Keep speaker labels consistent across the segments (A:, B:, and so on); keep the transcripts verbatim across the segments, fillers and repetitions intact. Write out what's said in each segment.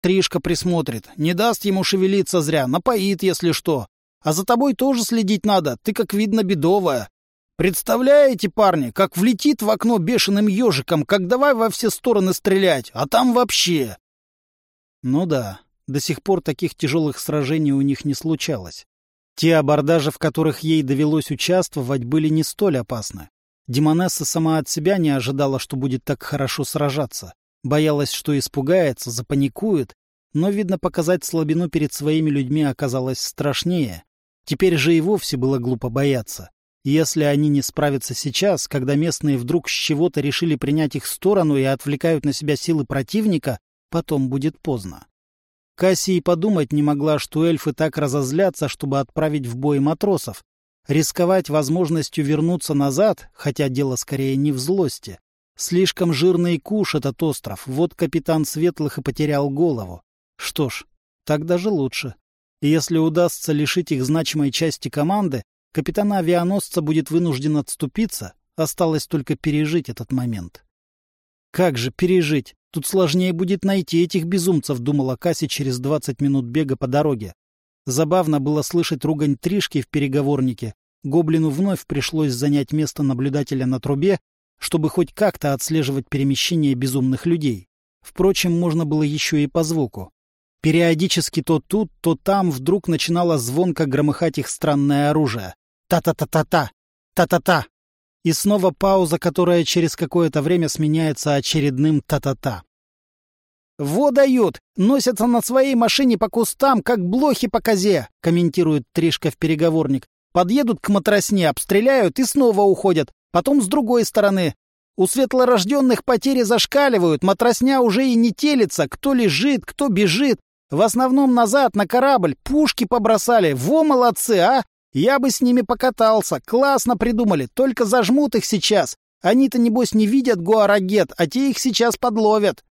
A: Тришка присмотрит, не даст ему шевелиться зря, напоит, если что. А за тобой тоже следить надо, ты, как видно, бедовая. Представляете, парни, как влетит в окно бешеным ежиком, как давай во все стороны стрелять, а там вообще... Ну да, до сих пор таких тяжелых сражений у них не случалось. Те абордажи, в которых ей довелось участвовать, были не столь опасны. Демонесса сама от себя не ожидала, что будет так хорошо сражаться. Боялась, что испугается, запаникует, но, видно, показать слабину перед своими людьми оказалось страшнее. Теперь же и вовсе было глупо бояться. Если они не справятся сейчас, когда местные вдруг с чего-то решили принять их сторону и отвлекают на себя силы противника, потом будет поздно. Кассия и подумать не могла, что эльфы так разозлятся, чтобы отправить в бой матросов. Рисковать возможностью вернуться назад, хотя дело скорее не в злости. Слишком жирный куш этот остров, вот капитан Светлых и потерял голову. Что ж, так даже лучше. И если удастся лишить их значимой части команды, капитан авианосца будет вынужден отступиться, осталось только пережить этот момент. Как же пережить? Тут сложнее будет найти этих безумцев, думала Касси через двадцать минут бега по дороге. Забавно было слышать ругань Тришки в переговорнике. Гоблину вновь пришлось занять место наблюдателя на трубе, чтобы хоть как-то отслеживать перемещение безумных людей. Впрочем, можно было еще и по звуку. Периодически то тут, то там вдруг начинало звонко громыхать их странное оружие. Та-та-та-та-та! Та-та-та! И снова пауза, которая через какое-то время сменяется очередным та-та-та. «Во дают! Носятся на своей машине по кустам, как блохи по козе!» — комментирует Тришка в переговорник. «Подъедут к матросне, обстреляют и снова уходят. Потом с другой стороны. У светлорожденных потери зашкаливают, матросня уже и не телится, кто лежит, кто бежит. В основном назад, на корабль, пушки побросали. Во, молодцы, а! Я бы с ними покатался. Классно придумали, только зажмут их сейчас. Они-то, небось, не видят Гуарагет, а те их сейчас подловят».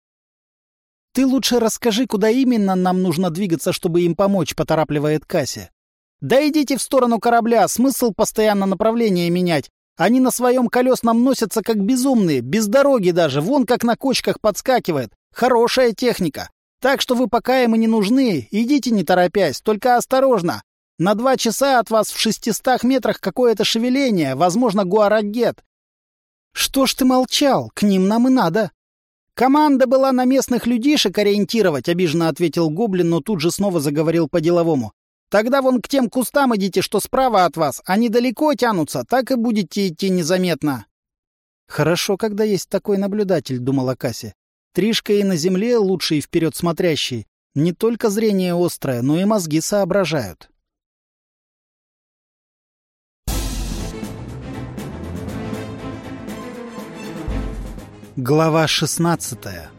A: «Ты лучше расскажи, куда именно нам нужно двигаться, чтобы им помочь», — поторапливает Касси. «Да идите в сторону корабля, смысл постоянно направление менять. Они на своем колесном носятся как безумные, без дороги даже, вон как на кочках подскакивает. Хорошая техника. Так что вы пока им и не нужны, идите не торопясь, только осторожно. На два часа от вас в шестистах метрах какое-то шевеление, возможно, Гуарагет». «Что ж ты молчал? К ним нам и надо». «Команда была на местных людишек ориентировать», — обиженно ответил гоблин, но тут же снова заговорил по-деловому. «Тогда вон к тем кустам идите, что справа от вас. Они далеко тянутся, так и будете идти незаметно». «Хорошо, когда есть такой наблюдатель», — думала Касси. «Тришка и на земле лучший вперед смотрящий. Не только зрение острое, но и мозги соображают». Глава шестнадцатая.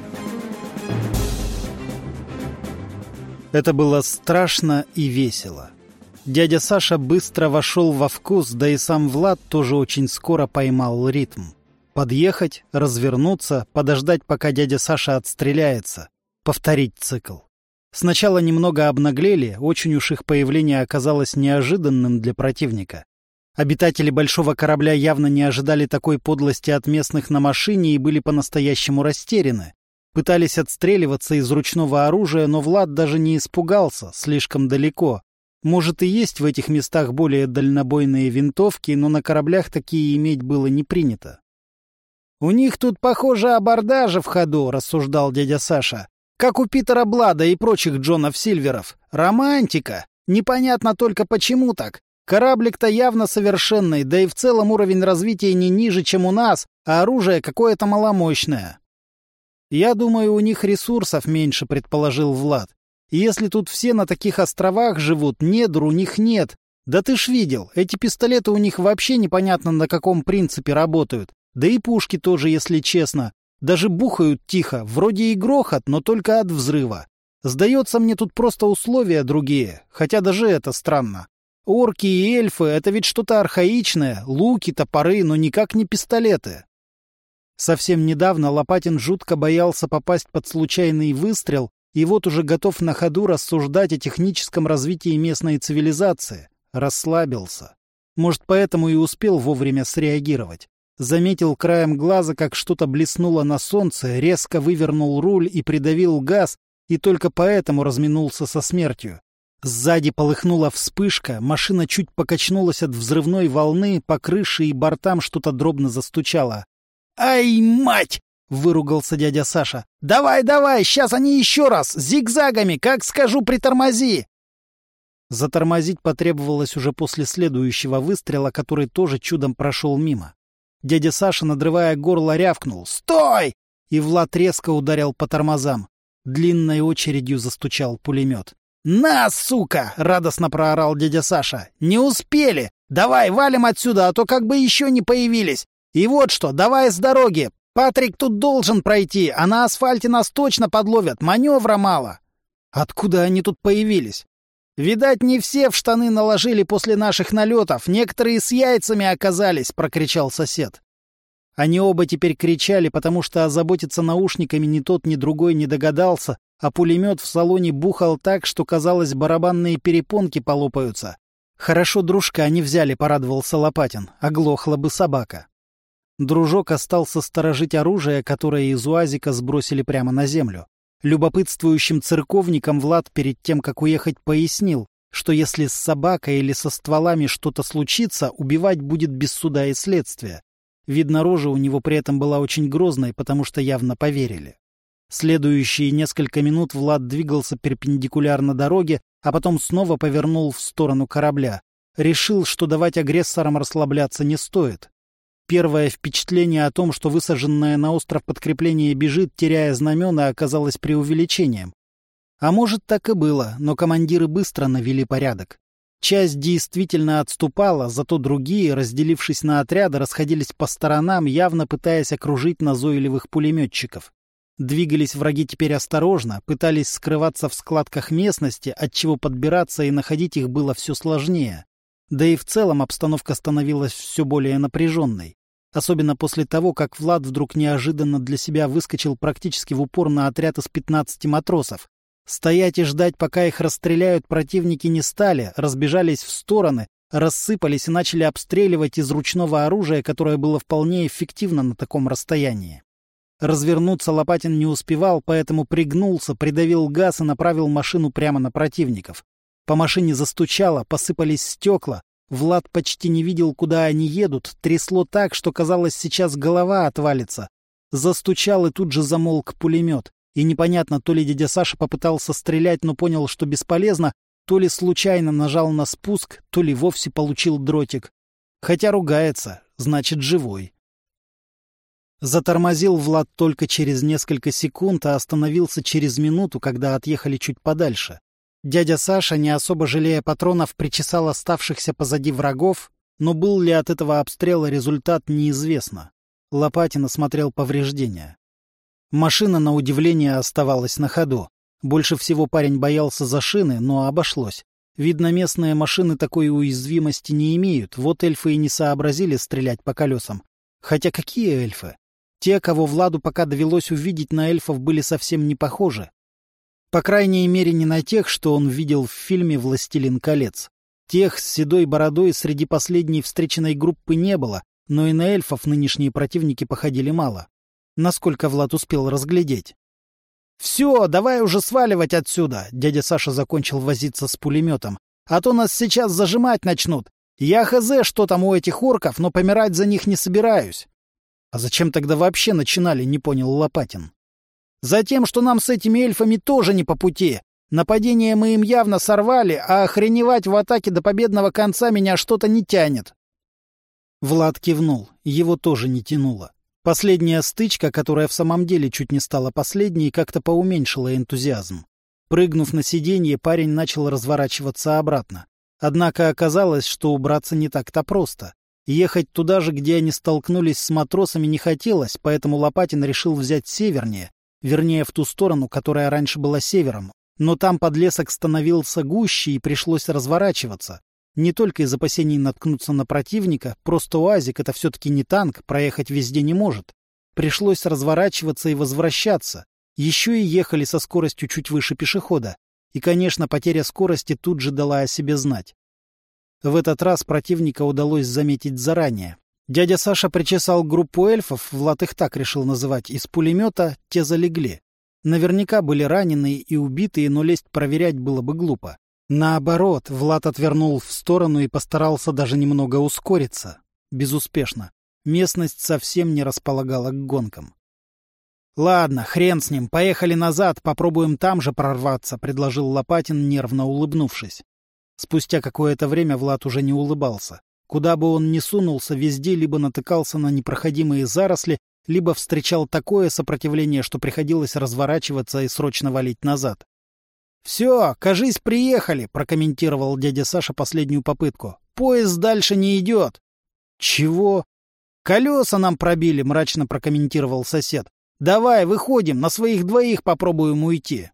A: Это было страшно и весело. Дядя Саша быстро вошел во вкус, да и сам Влад тоже очень скоро поймал ритм. Подъехать, развернуться, подождать, пока дядя Саша отстреляется. Повторить цикл. Сначала немного обнаглели, очень уж их появление оказалось неожиданным для противника. Обитатели большого корабля явно не ожидали такой подлости от местных на машине и были по-настоящему растеряны. Пытались отстреливаться из ручного оружия, но Влад даже не испугался, слишком далеко. Может, и есть в этих местах более дальнобойные винтовки, но на кораблях такие иметь было не принято. «У них тут, похоже, абордажи в ходу», — рассуждал дядя Саша. «Как у Питера Блада и прочих Джонов Сильверов. Романтика! Непонятно только, почему так. Кораблик-то явно совершенный, да и в целом уровень развития не ниже, чем у нас, а оружие какое-то маломощное». «Я думаю, у них ресурсов меньше», — предположил Влад. «И если тут все на таких островах живут, недр у них нет. Да ты ж видел, эти пистолеты у них вообще непонятно на каком принципе работают. Да и пушки тоже, если честно. Даже бухают тихо, вроде и грохот, но только от взрыва. Сдается мне, тут просто условия другие, хотя даже это странно. Орки и эльфы — это ведь что-то архаичное, луки, топоры, но никак не пистолеты». Совсем недавно Лопатин жутко боялся попасть под случайный выстрел, и вот уже готов на ходу рассуждать о техническом развитии местной цивилизации. Расслабился. Может, поэтому и успел вовремя среагировать. Заметил краем глаза, как что-то блеснуло на солнце, резко вывернул руль и придавил газ, и только поэтому разминулся со смертью. Сзади полыхнула вспышка, машина чуть покачнулась от взрывной волны, по крыше и бортам что-то дробно застучало. «Ай, мать!» — выругался дядя Саша. «Давай, давай, сейчас они еще раз, зигзагами, как скажу, притормози!» Затормозить потребовалось уже после следующего выстрела, который тоже чудом прошел мимо. Дядя Саша, надрывая горло, рявкнул «Стой!» и Влад резко ударил по тормозам. Длинной очередью застучал пулемет. «На, сука!» — радостно проорал дядя Саша. «Не успели! Давай, валим отсюда, а то как бы еще не появились! И вот что, давай с дороги! Патрик тут должен пройти, а на асфальте нас точно подловят, маневра мало!» Откуда они тут появились? «Видать, не все в штаны наложили после наших налетов, некоторые с яйцами оказались!» — прокричал сосед. Они оба теперь кричали, потому что озаботиться наушниками ни тот, ни другой не догадался, а пулемет в салоне бухал так, что, казалось, барабанные перепонки полопаются. «Хорошо дружка они взяли», — порадовался Лопатин, — оглохла бы собака. Дружок остался сторожить оружие, которое из УАЗика сбросили прямо на землю. Любопытствующим церковникам Влад перед тем, как уехать, пояснил, что если с собакой или со стволами что-то случится, убивать будет без суда и следствия. Видно, рожа у него при этом была очень грозной, потому что явно поверили. Следующие несколько минут Влад двигался перпендикулярно дороге, а потом снова повернул в сторону корабля. Решил, что давать агрессорам расслабляться не стоит. Первое впечатление о том, что высаженное на остров подкрепление бежит, теряя знамена, оказалось преувеличением. А может, так и было, но командиры быстро навели порядок. Часть действительно отступала, зато другие, разделившись на отряды, расходились по сторонам, явно пытаясь окружить назойливых пулеметчиков. Двигались враги теперь осторожно, пытались скрываться в складках местности, отчего подбираться и находить их было все сложнее. Да и в целом обстановка становилась все более напряженной. Особенно после того, как Влад вдруг неожиданно для себя выскочил практически в упор на отряд из пятнадцати матросов. Стоять и ждать, пока их расстреляют, противники не стали, разбежались в стороны, рассыпались и начали обстреливать из ручного оружия, которое было вполне эффективно на таком расстоянии. Развернуться Лопатин не успевал, поэтому пригнулся, придавил газ и направил машину прямо на противников. По машине застучало, посыпались стекла. Влад почти не видел, куда они едут, трясло так, что, казалось, сейчас голова отвалится. Застучал и тут же замолк пулемет. И непонятно, то ли дядя Саша попытался стрелять, но понял, что бесполезно, то ли случайно нажал на спуск, то ли вовсе получил дротик. Хотя ругается, значит, живой. Затормозил Влад только через несколько секунд, а остановился через минуту, когда отъехали чуть подальше. Дядя Саша, не особо жалея патронов, причесал оставшихся позади врагов, но был ли от этого обстрела результат, неизвестно. Лопатин осмотрел повреждения. Машина, на удивление, оставалась на ходу. Больше всего парень боялся за шины, но обошлось. Видно, местные машины такой уязвимости не имеют, вот эльфы и не сообразили стрелять по колесам. Хотя какие эльфы? Те, кого Владу пока довелось увидеть, на эльфов были совсем не похожи. По крайней мере, не на тех, что он видел в фильме «Властелин колец». Тех с седой бородой среди последней встреченной группы не было, но и на эльфов нынешние противники походили мало. Насколько Влад успел разглядеть. «Все, давай уже сваливать отсюда!» — дядя Саша закончил возиться с пулеметом. «А то нас сейчас зажимать начнут. Я хз, что там у этих орков, но помирать за них не собираюсь». «А зачем тогда вообще начинали?» — не понял Лопатин. «Затем, что нам с этими эльфами тоже не по пути. Нападение мы им явно сорвали, а охреневать в атаке до победного конца меня что-то не тянет». Влад кивнул. Его тоже не тянуло. Последняя стычка, которая в самом деле чуть не стала последней, как-то поуменьшила энтузиазм. Прыгнув на сиденье, парень начал разворачиваться обратно. Однако оказалось, что убраться не так-то просто. Ехать туда же, где они столкнулись с матросами, не хотелось, поэтому Лопатин решил взять севернее, вернее, в ту сторону, которая раньше была севером. Но там подлесок становился гуще, и пришлось разворачиваться. Не только из опасений наткнуться на противника, просто УАЗик — это все-таки не танк, проехать везде не может. Пришлось разворачиваться и возвращаться. Еще и ехали со скоростью чуть выше пешехода. И, конечно, потеря скорости тут же дала о себе знать. В этот раз противника удалось заметить заранее. Дядя Саша причесал группу эльфов, Влад их так решил называть, из пулемета, те залегли. Наверняка были раненые и убитые, но лезть проверять было бы глупо. Наоборот, Влад отвернул в сторону и постарался даже немного ускориться. Безуспешно. Местность совсем не располагала к гонкам. «Ладно, хрен с ним, поехали назад, попробуем там же прорваться», — предложил Лопатин, нервно улыбнувшись. Спустя какое-то время Влад уже не улыбался. Куда бы он ни сунулся, везде либо натыкался на непроходимые заросли, либо встречал такое сопротивление, что приходилось разворачиваться и срочно валить назад. «Все, кажись, приехали», — прокомментировал дядя Саша последнюю попытку. «Поезд дальше не идет». «Чего?» «Колеса нам пробили», — мрачно прокомментировал сосед. «Давай, выходим, на своих двоих попробуем уйти».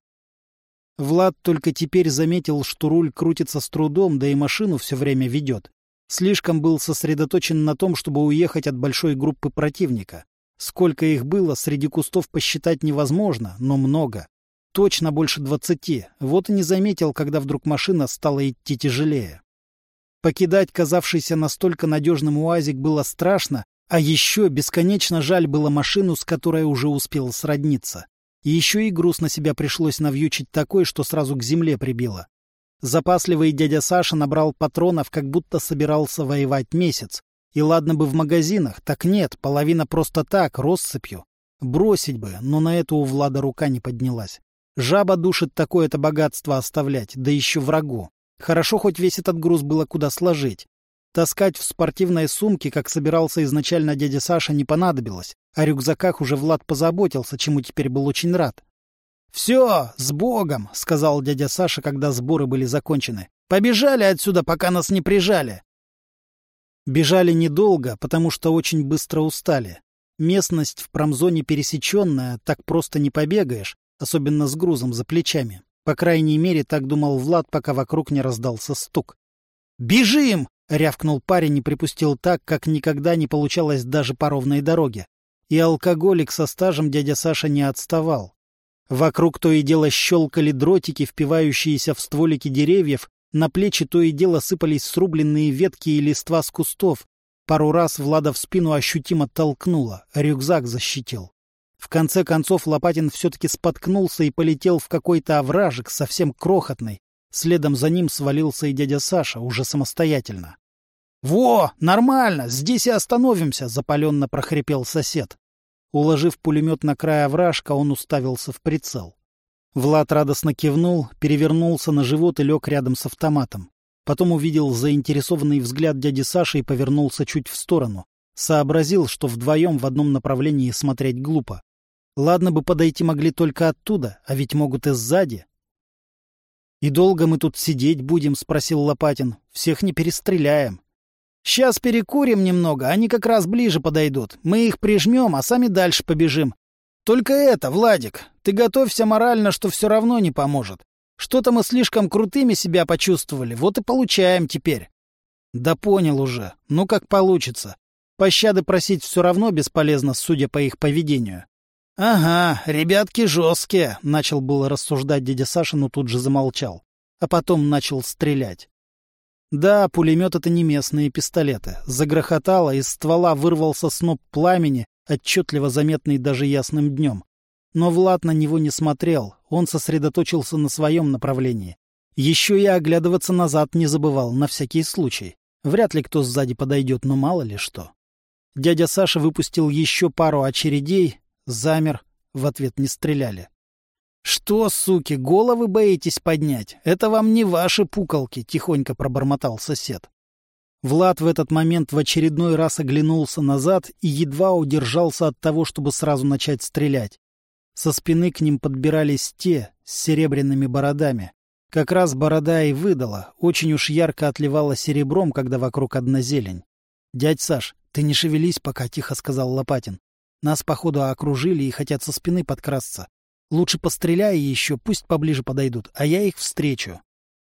A: Влад только теперь заметил, что руль крутится с трудом, да и машину все время ведет. Слишком был сосредоточен на том, чтобы уехать от большой группы противника. Сколько их было, среди кустов посчитать невозможно, но много. Точно больше двадцати. Вот и не заметил, когда вдруг машина стала идти тяжелее. Покидать казавшийся настолько надежным УАЗик было страшно, а еще бесконечно жаль было машину, с которой уже успел сродниться. И еще и груз на себя пришлось навьючить такой, что сразу к земле прибило. Запасливый дядя Саша набрал патронов, как будто собирался воевать месяц. И ладно бы в магазинах, так нет, половина просто так, россыпью. Бросить бы, но на это у Влада рука не поднялась. Жаба душит такое-то богатство оставлять, да еще врагу. Хорошо, хоть весь этот груз было куда сложить. Таскать в спортивной сумке, как собирался изначально дядя Саша, не понадобилось. О рюкзаках уже Влад позаботился, чему теперь был очень рад. «Все, с Богом!» — сказал дядя Саша, когда сборы были закончены. «Побежали отсюда, пока нас не прижали!» Бежали недолго, потому что очень быстро устали. Местность в промзоне пересеченная, так просто не побегаешь, особенно с грузом за плечами. По крайней мере, так думал Влад, пока вокруг не раздался стук. «Бежим!» — рявкнул парень и припустил так, как никогда не получалось даже по ровной дороге. И алкоголик со стажем дядя Саша не отставал. Вокруг то и дело щелкали дротики, впивающиеся в стволики деревьев, на плечи то и дело сыпались срубленные ветки и листва с кустов. Пару раз Влада в спину ощутимо толкнуло, рюкзак защитил. В конце концов Лопатин все-таки споткнулся и полетел в какой-то овражек, совсем крохотный. Следом за ним свалился и дядя Саша, уже самостоятельно. «Во, нормально, здесь и остановимся!» — запаленно прохрипел сосед. Уложив пулемет на край овражка, он уставился в прицел. Влад радостно кивнул, перевернулся на живот и лег рядом с автоматом. Потом увидел заинтересованный взгляд дяди Саши и повернулся чуть в сторону. Сообразил, что вдвоем в одном направлении смотреть глупо. Ладно бы подойти могли только оттуда, а ведь могут и сзади. — И долго мы тут сидеть будем? — спросил Лопатин. — Всех не перестреляем. — Сейчас перекурим немного, они как раз ближе подойдут. Мы их прижмем, а сами дальше побежим. Только это, Владик, ты готовься морально, что все равно не поможет. Что-то мы слишком крутыми себя почувствовали, вот и получаем теперь. — Да понял уже. Ну как получится. Пощады просить все равно бесполезно, судя по их поведению. — Ага, ребятки жесткие, — начал было рассуждать дядя Саша, но тут же замолчал. А потом начал стрелять. Да, пулемет — это не местные пистолеты. Загрохотало, из ствола вырвался сноп пламени, отчетливо заметный даже ясным днем. Но Влад на него не смотрел, он сосредоточился на своем направлении. Еще и оглядываться назад не забывал, на всякий случай. Вряд ли кто сзади подойдет, но мало ли что. Дядя Саша выпустил еще пару очередей, замер, в ответ не стреляли. — Что, суки, головы боитесь поднять? Это вам не ваши пуколки, — тихонько пробормотал сосед. Влад в этот момент в очередной раз оглянулся назад и едва удержался от того, чтобы сразу начать стрелять. Со спины к ним подбирались те с серебряными бородами. Как раз борода и выдала, очень уж ярко отливала серебром, когда вокруг одна зелень. — Дядь Саш, ты не шевелись пока, — тихо сказал Лопатин. — Нас, походу, окружили и хотят со спины подкрасться. Лучше постреляй еще, пусть поближе подойдут, а я их встречу.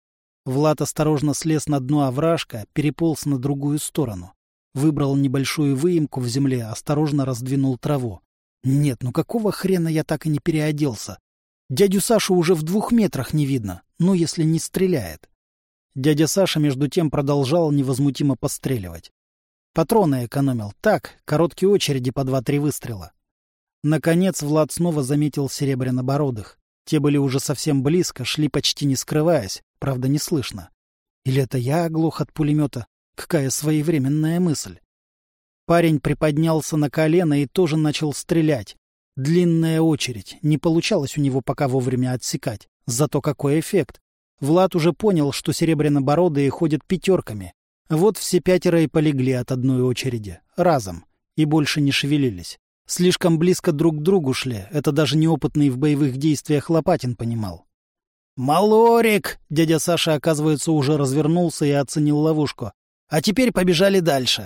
A: Влад осторожно слез на дно овражка, переполз на другую сторону. Выбрал небольшую выемку в земле, осторожно раздвинул траву. Нет, ну какого хрена я так и не переоделся? Дядю Сашу уже в двух метрах не видно, ну если не стреляет. Дядя Саша между тем продолжал невозмутимо постреливать. Патроны экономил, так, короткие очереди по два-три выстрела. Наконец Влад снова заметил серебрянобородых. Те были уже совсем близко, шли почти не скрываясь, правда не слышно. Или это я оглох от пулемета? Какая своевременная мысль. Парень приподнялся на колено и тоже начал стрелять. Длинная очередь. Не получалось у него пока вовремя отсекать. Зато какой эффект. Влад уже понял, что серебрянобородые ходят пятерками. Вот все пятеро и полегли от одной очереди. Разом. И больше не шевелились. Слишком близко друг к другу шли. Это даже неопытный в боевых действиях Лопатин понимал. «Малорик!» — дядя Саша, оказывается, уже развернулся и оценил ловушку. «А теперь побежали дальше».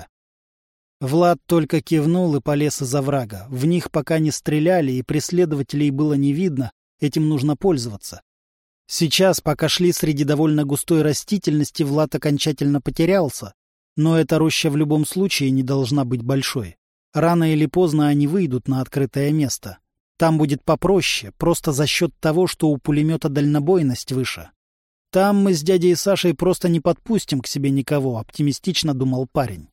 A: Влад только кивнул и полез из оврага. В них пока не стреляли, и преследователей было не видно. Этим нужно пользоваться. Сейчас, пока шли среди довольно густой растительности, Влад окончательно потерялся. Но эта роща в любом случае не должна быть большой. Рано или поздно они выйдут на открытое место. Там будет попроще, просто за счет того, что у пулемета дальнобойность выше. Там мы с дядей Сашей просто не подпустим к себе никого, оптимистично думал парень.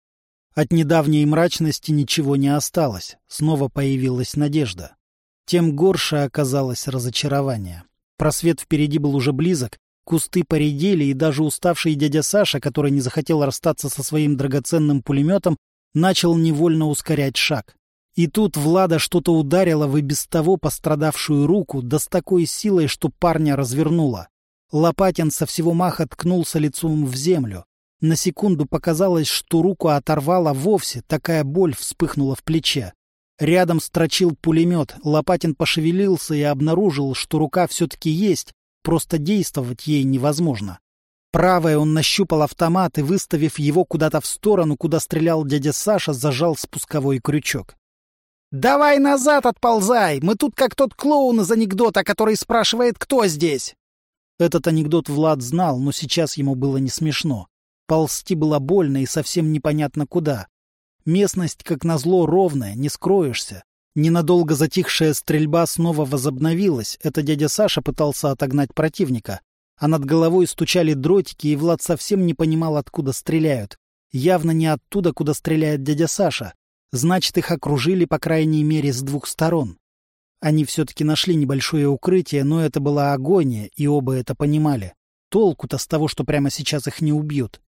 A: От недавней мрачности ничего не осталось. Снова появилась надежда. Тем горше оказалось разочарование. Просвет впереди был уже близок, кусты поредели, и даже уставший дядя Саша, который не захотел расстаться со своим драгоценным пулеметом, начал невольно ускорять шаг. И тут Влада что-то ударило в и без того пострадавшую руку, да с такой силой, что парня развернуло. Лопатин со всего маха ткнулся лицом в землю. На секунду показалось, что руку оторвало вовсе, такая боль вспыхнула в плече. Рядом строчил пулемет, Лопатин пошевелился и обнаружил, что рука все-таки есть, просто действовать ей невозможно. Правой он нащупал автомат и, выставив его куда-то в сторону, куда стрелял дядя Саша, зажал спусковой крючок. «Давай назад отползай! Мы тут как тот клоун из анекдота, который спрашивает, кто здесь!» Этот анекдот Влад знал, но сейчас ему было не смешно. Ползти было больно и совсем непонятно куда. Местность, как назло, ровная, не скроешься. Ненадолго затихшая стрельба снова возобновилась. Это дядя Саша пытался отогнать противника. А над головой стучали дротики, и Влад совсем не понимал, откуда стреляют. Явно не оттуда, куда стреляет дядя Саша. Значит, их окружили, по крайней мере, с двух сторон. Они все-таки нашли небольшое укрытие, но это была агония, и оба это понимали. Толку-то с того, что прямо сейчас их не убьют.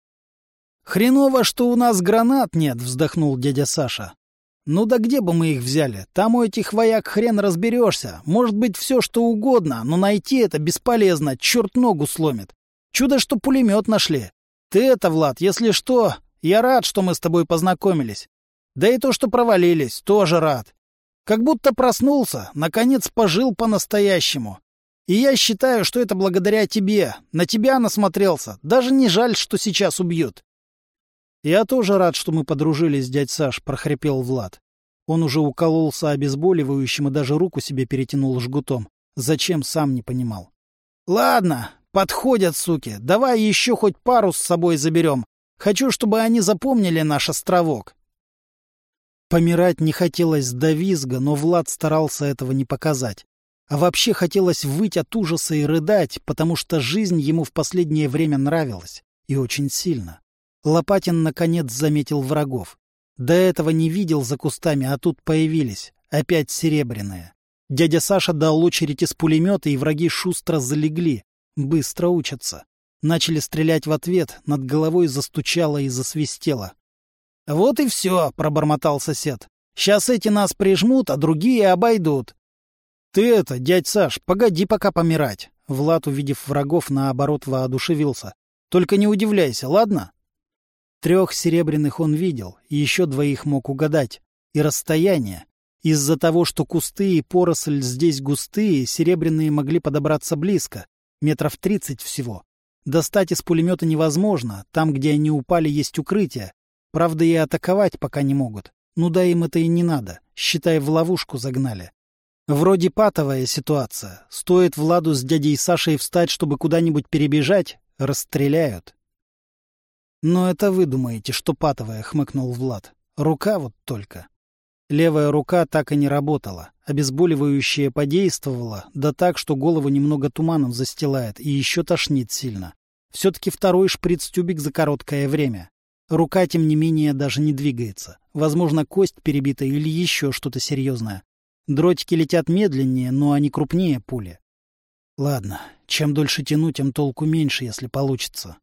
A: «Хреново, что у нас гранат нет», — вздохнул дядя Саша. «Ну да где бы мы их взяли? Там у этих вояк хрен разберешься. Может быть, все что угодно, но найти это бесполезно, черт ногу сломит. Чудо, что пулемет нашли. Ты это, Влад, если что, я рад, что мы с тобой познакомились. Да и то, что провалились, тоже рад. Как будто проснулся, наконец пожил по-настоящему. И я считаю, что это благодаря тебе. На тебя насмотрелся. Даже не жаль, что сейчас убьют». «Я тоже рад, что мы подружились, дядь Саш», — прохрипел Влад. Он уже укололся обезболивающим и даже руку себе перетянул жгутом. Зачем, сам не понимал. «Ладно, подходят, суки. Давай еще хоть пару с собой заберем. Хочу, чтобы они запомнили наш островок». Помирать не хотелось до визга, но Влад старался этого не показать. А вообще хотелось выть от ужаса и рыдать, потому что жизнь ему в последнее время нравилась. И очень сильно. Лопатин, наконец, заметил врагов. До этого не видел за кустами, а тут появились. Опять серебряные. Дядя Саша дал очередь из пулемета, и враги шустро залегли. Быстро учатся. Начали стрелять в ответ, над головой застучало и засвистело. «Вот и все», — пробормотал сосед. «Сейчас эти нас прижмут, а другие обойдут». «Ты это, дядь Саш, погоди пока помирать». Влад, увидев врагов, наоборот воодушевился. «Только не удивляйся, ладно?» Трех серебряных он видел, и еще двоих мог угадать. И расстояние. Из-за того, что кусты и поросль здесь густые, серебряные могли подобраться близко. Метров тридцать всего. Достать из пулемета невозможно. Там, где они упали, есть укрытие. Правда, и атаковать пока не могут. Ну да им это и не надо. Считай, в ловушку загнали. Вроде патовая ситуация. Стоит Владу с дядей Сашей встать, чтобы куда-нибудь перебежать, расстреляют. «Но это вы думаете, что патовая», — хмыкнул Влад. «Рука вот только». Левая рука так и не работала. Обезболивающее подействовало, да так, что голову немного туманом застилает и еще тошнит сильно. Все-таки второй шприц-тюбик за короткое время. Рука, тем не менее, даже не двигается. Возможно, кость перебита или еще что-то серьезное. Дротики летят медленнее, но они крупнее пули. Ладно, чем дольше тяну, тем толку меньше, если получится.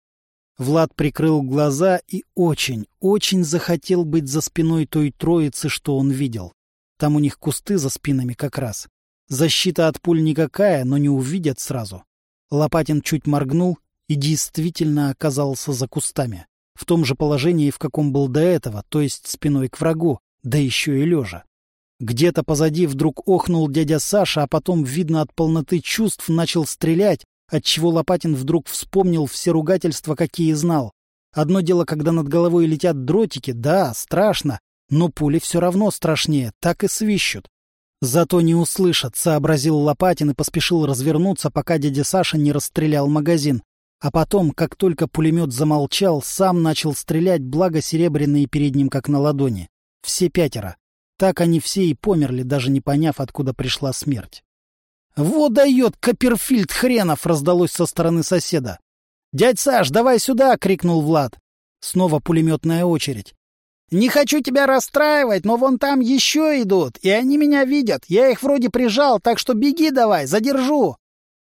A: Влад прикрыл глаза и очень, очень захотел быть за спиной той троицы, что он видел. Там у них кусты за спинами как раз. Защита от пуль никакая, но не увидят сразу. Лопатин чуть моргнул и действительно оказался за кустами. В том же положении, в каком был до этого, то есть спиной к врагу, да еще и лежа. Где-то позади вдруг охнул дядя Саша, а потом, видно от полноты чувств, начал стрелять, отчего Лопатин вдруг вспомнил все ругательства, какие знал. Одно дело, когда над головой летят дротики, да, страшно, но пули все равно страшнее, так и свищут. Зато не услышат, сообразил Лопатин и поспешил развернуться, пока дядя Саша не расстрелял магазин. А потом, как только пулемет замолчал, сам начал стрелять, благо серебряные перед ним как на ладони. Все пятеро. Так они все и померли, даже не поняв, откуда пришла смерть. «Вот дает, Копперфильд хренов!» — раздалось со стороны соседа. «Дядь Саш, давай сюда!» — крикнул Влад. Снова пулеметная очередь. «Не хочу тебя расстраивать, но вон там еще идут, и они меня видят. Я их вроде прижал, так что беги давай, задержу!»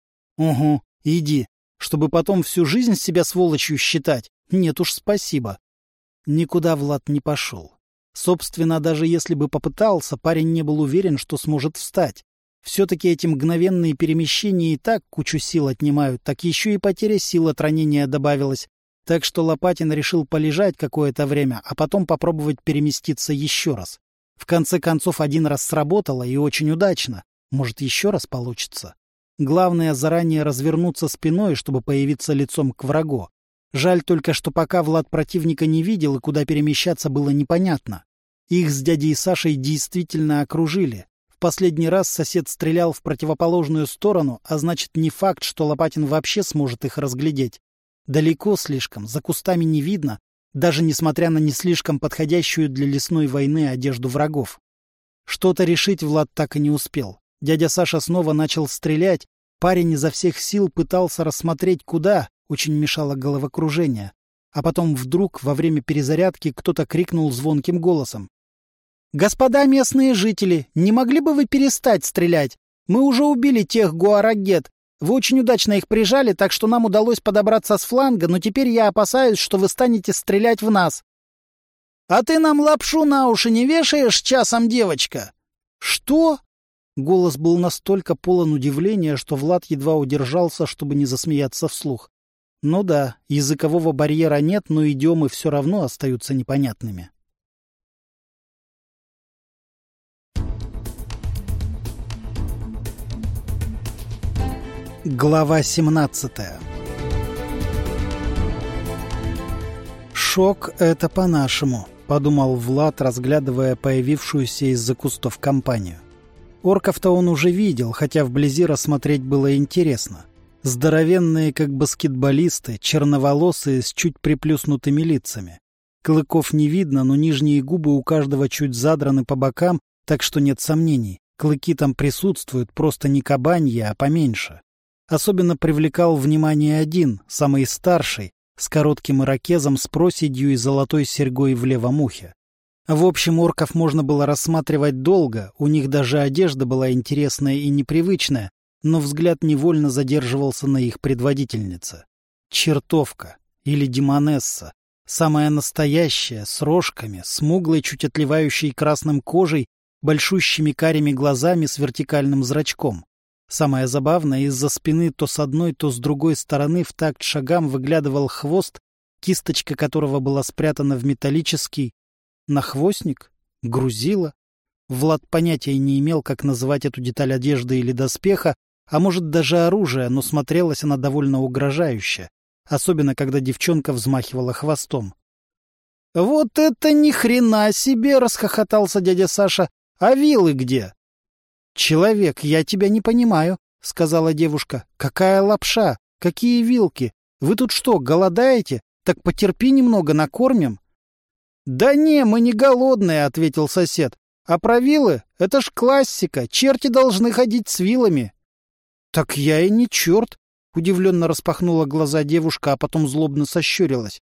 A: «Угу, иди, чтобы потом всю жизнь себя сволочью считать. Нет уж, спасибо». Никуда Влад не пошел. Собственно, даже если бы попытался, парень не был уверен, что сможет встать. Все-таки эти мгновенные перемещения и так кучу сил отнимают, так еще и потеря сил от ранения добавилась. Так что Лопатин решил полежать какое-то время, а потом попробовать переместиться еще раз. В конце концов, один раз сработало и очень удачно. Может, еще раз получится. Главное, заранее развернуться спиной, чтобы появиться лицом к врагу. Жаль только, что пока Влад противника не видел и куда перемещаться было непонятно. Их с дядей Сашей действительно окружили. В последний раз сосед стрелял в противоположную сторону, а значит, не факт, что Лопатин вообще сможет их разглядеть. Далеко слишком, за кустами не видно, даже несмотря на не слишком подходящую для лесной войны одежду врагов. Что-то решить Влад так и не успел. Дядя Саша снова начал стрелять, парень изо всех сил пытался рассмотреть куда, очень мешало головокружение. А потом вдруг во время перезарядки кто-то крикнул звонким голосом. «Господа местные жители, не могли бы вы перестать стрелять? Мы уже убили тех гуарагет. Вы очень удачно их прижали, так что нам удалось подобраться с фланга, но теперь я опасаюсь, что вы станете стрелять в нас». «А ты нам лапшу на уши не вешаешь часом, девочка?» «Что?» Голос был настолько полон удивления, что Влад едва удержался, чтобы не засмеяться вслух. Ну да, языкового барьера нет, но идиомы все равно остаются непонятными. Глава семнадцатая. «Шок — это по-нашему», — подумал Влад, разглядывая появившуюся из-за кустов компанию. Орков-то он уже видел, хотя вблизи рассмотреть было интересно. Здоровенные, как баскетболисты, черноволосые с чуть приплюснутыми лицами. Клыков не видно, но нижние губы у каждого чуть задраны по бокам, так что нет сомнений. Клыки там присутствуют, просто не кабаньи, а поменьше. Особенно привлекал внимание один, самый старший, с коротким ирокезом с проседью и золотой серьгой в левом ухе. В общем, орков можно было рассматривать долго, у них даже одежда была интересная и непривычная, но взгляд невольно задерживался на их предводительнице. Чертовка или демонесса, самая настоящая, с рожками, смуглой, чуть отливающей красным кожей, большущими карими глазами с вертикальным зрачком. Самое забавное, из-за спины то с одной, то с другой стороны в такт шагам выглядывал хвост, кисточка которого была спрятана в металлический нахвостник, грузило. Влад понятия не имел, как называть эту деталь одежды или доспеха, а может даже оружия, но смотрелась она довольно угрожающе, особенно когда девчонка взмахивала хвостом. — Вот это ни хрена себе! — расхохотался дядя Саша. — А вилы где? — Человек, я тебя не понимаю, — сказала девушка. — Какая лапша? Какие вилки? Вы тут что, голодаете? Так потерпи немного, накормим. — Да не, мы не голодные, — ответил сосед. — А про вилы? Это ж классика, черти должны ходить с вилами. — Так я и не черт, — удивленно распахнула глаза девушка, а потом злобно сощурилась.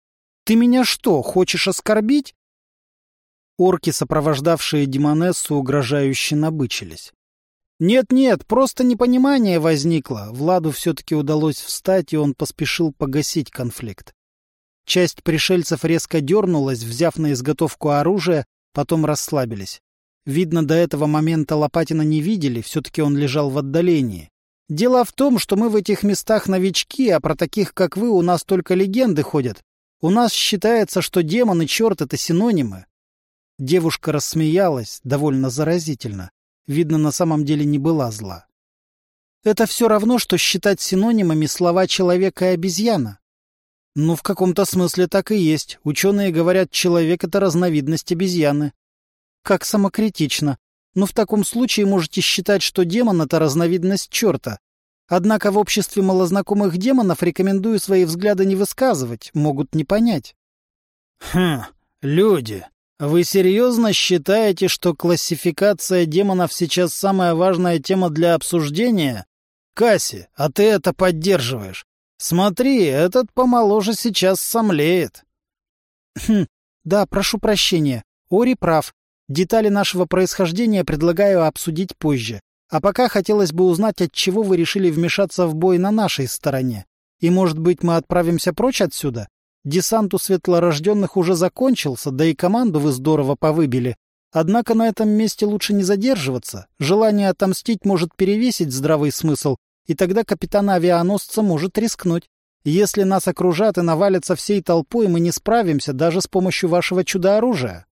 A: Ты меня что, хочешь оскорбить?» Орки, сопровождавшие Демонессу, угрожающе набычились. «Нет-нет, просто непонимание возникло». Владу все-таки удалось встать, и он поспешил погасить конфликт. Часть пришельцев резко дернулась, взяв на изготовку оружие, потом расслабились. Видно, до этого момента Лопатина не видели, все-таки он лежал в отдалении. «Дело в том, что мы в этих местах новички, а про таких, как вы, у нас только легенды ходят. У нас считается, что демон и черт — это синонимы». Девушка рассмеялась, довольно заразительно. Видно, на самом деле не была зла. «Это все равно, что считать синонимами слова «человек» и «обезьяна». Ну, в каком-то смысле так и есть. Ученые говорят, человек — это разновидность обезьяны. Как самокритично. Но в таком случае можете считать, что демон — это разновидность черта. Однако в обществе малознакомых демонов рекомендую свои взгляды не высказывать, могут не понять. Хм, люди, вы серьезно считаете, что классификация демонов сейчас самая важная тема для обсуждения? Касси, а ты это поддерживаешь. Смотри, этот помоложе сейчас сомлеет. Хм, да, прошу прощения. Ори прав. Детали нашего происхождения предлагаю обсудить позже. А пока хотелось бы узнать, от чего вы решили вмешаться в бой на нашей стороне. И, может быть, мы отправимся прочь отсюда? Десант у светлорожденных уже закончился, да и команду вы здорово повыбили. Однако на этом месте лучше не задерживаться. Желание отомстить может перевесить здравый смысл, и тогда капитан авианосца может рискнуть. Если нас окружат и навалятся всей толпой, мы не справимся даже с помощью вашего чудо-оружия.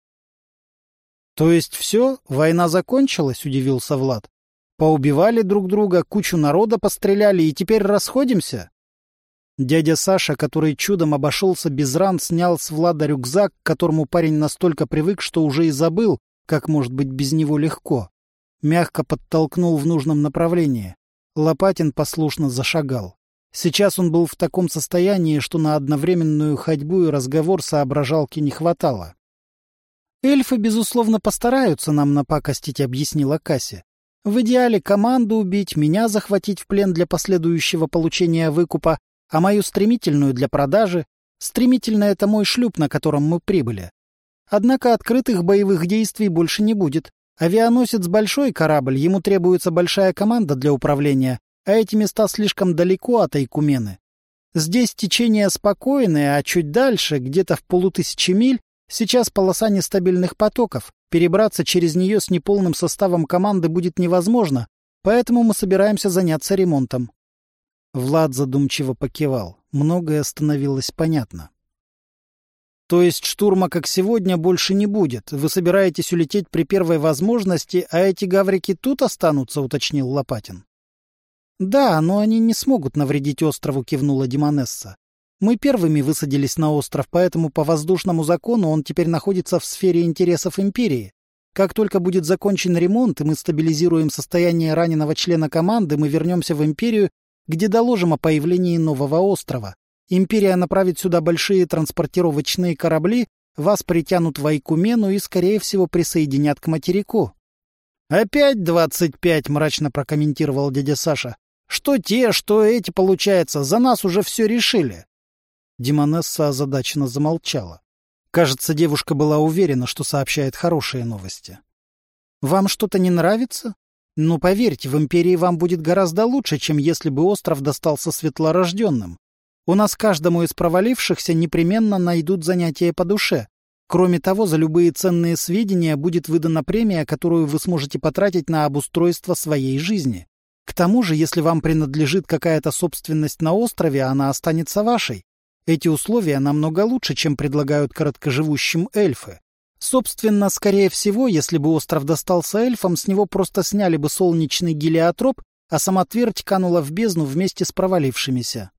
A: — То есть все? Война закончилась? — удивился Влад. — Поубивали друг друга, кучу народа постреляли и теперь расходимся? Дядя Саша, который чудом обошелся без ран, снял с Влада рюкзак, к которому парень настолько привык, что уже и забыл, как может быть без него легко. Мягко подтолкнул в нужном направлении. Лопатин послушно зашагал. Сейчас он был в таком состоянии, что на одновременную ходьбу и разговор соображалки не хватало. «Эльфы, безусловно, постараются нам напакостить», — объяснила Касси. «В идеале команду убить, меня захватить в плен для последующего получения выкупа, а мою стремительную для продажи. Стремительная — это мой шлюп, на котором мы прибыли. Однако открытых боевых действий больше не будет. Авианосец — большой корабль, ему требуется большая команда для управления, а эти места слишком далеко от Айкумены. Здесь течение спокойное, а чуть дальше, где-то в полутысячи миль, сейчас полоса нестабильных потоков. Перебраться через нее с неполным составом команды будет невозможно, поэтому мы собираемся заняться ремонтом». Влад задумчиво покивал. Многое становилось понятно. «То есть штурма, как сегодня, больше не будет? Вы собираетесь улететь при первой возможности, а эти гаврики тут останутся?» — уточнил Лопатин. «Да, но они не смогут навредить острову», — кивнула Демонесса. «Мы первыми высадились на остров, поэтому по воздушному закону он теперь находится в сфере интересов Империи. Как только будет закончен ремонт, и мы стабилизируем состояние раненого члена команды, мы вернемся в Империю, где доложим о появлении нового острова. Империя направит сюда большие транспортировочные корабли, вас притянут в Айкумену и, скорее всего, присоединят к материку». «Опять двадцать пять», — мрачно прокомментировал дядя Саша. «Что те, что эти, получается, за нас уже все решили». Демонесса озадаченно замолчала. Кажется, девушка была уверена, что сообщает хорошие новости. «Вам что-то не нравится? Ну, поверьте, в Империи вам будет гораздо лучше, чем если бы остров достался светлорожденным. У нас каждому из провалившихся непременно найдут занятия по душе. Кроме того, за любые ценные сведения будет выдана премия, которую вы сможете потратить на обустройство своей жизни. К тому же, если вам принадлежит какая-то собственность на острове, она останется вашей. Эти условия намного лучше, чем предлагают короткоживущим эльфы. Собственно, скорее всего, если бы остров достался эльфам, с него просто сняли бы солнечный гелиотроп, а сама твердь канула в бездну вместе с провалившимися.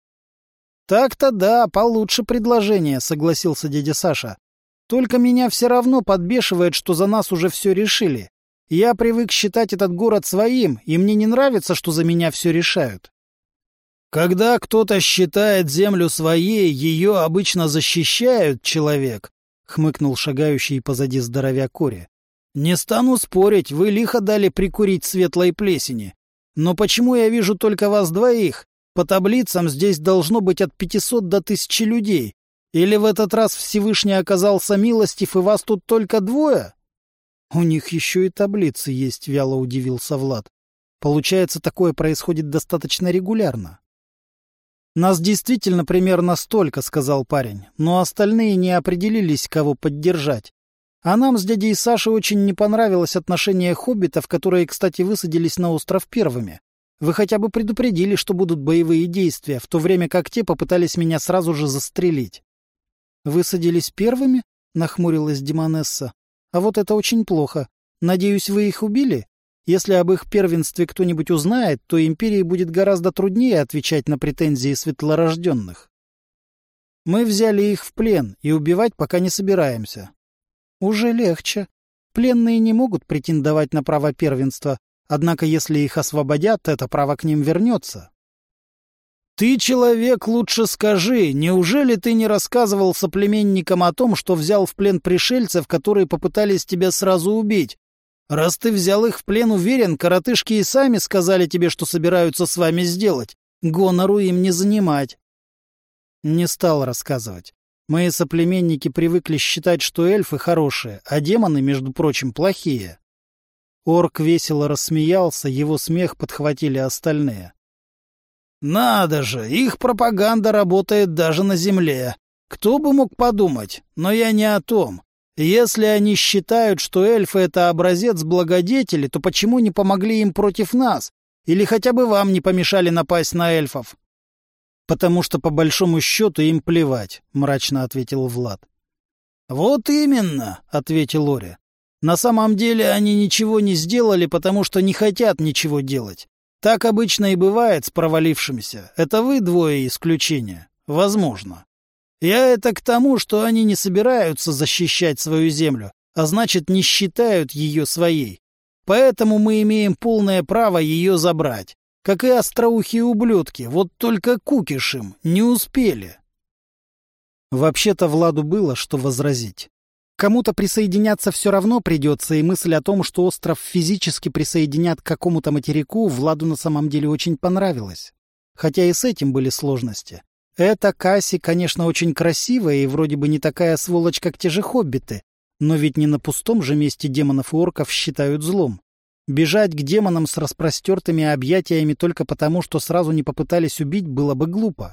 A: «Так-то да, получше предложение», — согласился дядя Саша. «Только меня все равно подбешивает, что за нас уже все решили. Я привык считать этот город своим, и мне не нравится, что за меня все решают». «Когда кто-то считает землю своей, ее обычно защищают, человек», — хмыкнул шагающий позади здоровяк Кори. «Не стану спорить, вы лихо дали прикурить светлой плесени. Но почему я вижу только вас двоих? По таблицам здесь должно быть от пятисот до тысячи людей. Или в этот раз Всевышний оказался милостив, и вас тут только двое? — У них еще и таблицы есть, — вяло удивился Влад. — Получается, такое происходит достаточно регулярно. — Нас действительно примерно столько, — сказал парень, — но остальные не определились, кого поддержать. А нам с дядей Сашей очень не понравилось отношение хоббитов, которые, кстати, высадились на остров первыми. Вы хотя бы предупредили, что будут боевые действия, в то время как те попытались меня сразу же застрелить. — Высадились первыми? — нахмурилась Демонесса. — А вот это очень плохо. Надеюсь, вы их убили? Если об их первенстве кто-нибудь узнает, то империи будет гораздо труднее отвечать на претензии светлорожденных. Мы взяли их в плен и убивать пока не собираемся. Уже легче. Пленные не могут претендовать на право первенства, однако если их освободят, это право к ним вернется. Ты, человек, лучше скажи, неужели ты не рассказывал соплеменникам о том, что взял в плен пришельцев, которые попытались тебя сразу убить? Раз ты взял их в плен, уверен, коротышки и сами сказали тебе, что собираются с вами сделать. Гонору им не занимать. Не стал рассказывать. Мои соплеменники привыкли считать, что эльфы хорошие, а демоны, между прочим, плохие. Орк весело рассмеялся, его смех подхватили остальные. Надо же, их пропаганда работает даже на земле. Кто бы мог подумать, но я не о том. Если они считают, что эльфы — это образец благодетели, то почему не помогли им против нас? Или хотя бы вам не помешали напасть на эльфов? — Потому что, по большому счету, им плевать, — мрачно ответил Влад. — Вот именно, — ответил Ори. — На самом деле они ничего не сделали, потому что не хотят ничего делать. Так обычно и бывает с провалившимися. Это вы двое исключения. Возможно. Я это к тому, что они не собираются защищать свою землю, а значит, не считают ее своей. Поэтому мы имеем полное право ее забрать. Как и остроухие ублюдки, вот только кукиш им не успели. Вообще-то Владу было что возразить. Кому-то присоединяться все равно придется, и мысль о том, что остров физически присоединят к какому-то материку, Владу на самом деле очень понравилась. Хотя и с этим были сложности. Эта Касси, конечно, очень красивая и вроде бы не такая сволочь, как те же хоббиты, но ведь не на пустом же месте демонов и орков считают злом. Бежать к демонам с распростертыми объятиями только потому, что сразу не попытались убить, было бы глупо.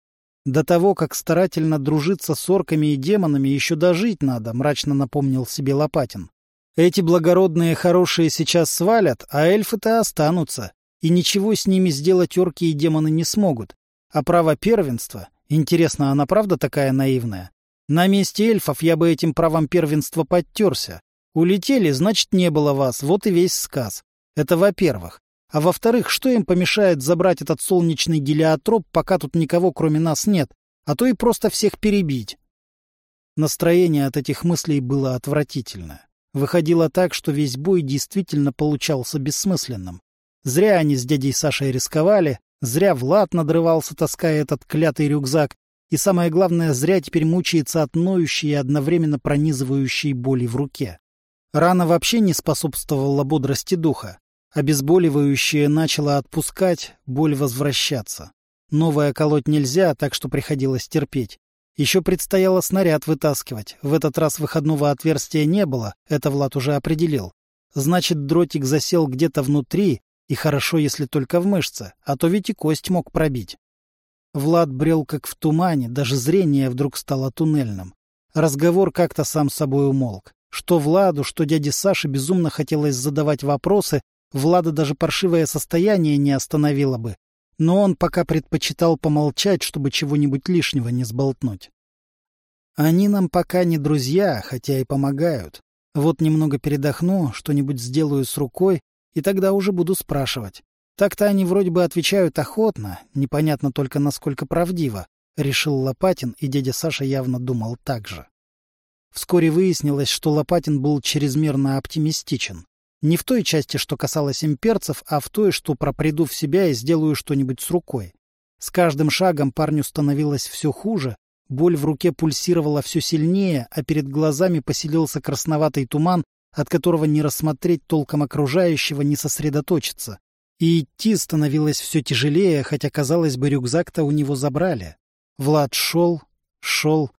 A: До того, как старательно дружиться с орками и демонами, еще дожить надо, мрачно напомнил себе Лопатин. Эти благородные хорошие сейчас свалят, а эльфы-то останутся, и ничего с ними сделать орки и демоны не смогут. А право первенства? Интересно, она правда такая наивная? На месте эльфов я бы этим правом первенства подтерся. Улетели, значит, не было вас, вот и весь сказ. Это во-первых. А во-вторых, что им помешает забрать этот солнечный гелиотроп, пока тут никого кроме нас нет, а то и просто всех перебить? Настроение от этих мыслей было отвратительное. Выходило так, что весь бой действительно получался бессмысленным. Зря они с дядей Сашей рисковали, зря Влад надрывался, таская этот клятый рюкзак, и самое главное, зря теперь мучается от ноющей и одновременно пронизывающей боли в руке. Рана вообще не способствовала бодрости духа. Обезболивающее начало отпускать, боль возвращаться. Новое колоть нельзя, так что приходилось терпеть. Еще предстояло снаряд вытаскивать. В этот раз выходного отверстия не было, это Влад уже определил. Значит, дротик засел где-то внутри, и хорошо, если только в мышце, а то ведь и кость мог пробить. Влад брел как в тумане, даже зрение вдруг стало туннельным. Разговор как-то сам собой умолк. Что Владу, что дяде Саше безумно хотелось задавать вопросы, Влада даже паршивое состояние не остановило бы, но он пока предпочитал помолчать, чтобы чего-нибудь лишнего не сболтнуть. Они нам пока не друзья, хотя и помогают. Вот немного передохну, что-нибудь сделаю с рукой, и тогда уже буду спрашивать. Так-то они вроде бы отвечают охотно, непонятно только насколько правдиво, решил Лопатин, и дядя Саша явно думал так же. Вскоре выяснилось, что Лопатин был чрезмерно оптимистичен. Не в той части, что касалось имперцев, а в той, что проприду в себя и сделаю что-нибудь с рукой. С каждым шагом парню становилось все хуже, боль в руке пульсировала все сильнее, а перед глазами поселился красноватый туман, от которого не рассмотреть толком окружающего, не сосредоточиться. И идти становилось все тяжелее, хотя, казалось бы, рюкзак-то у него забрали. Влад шел, шел,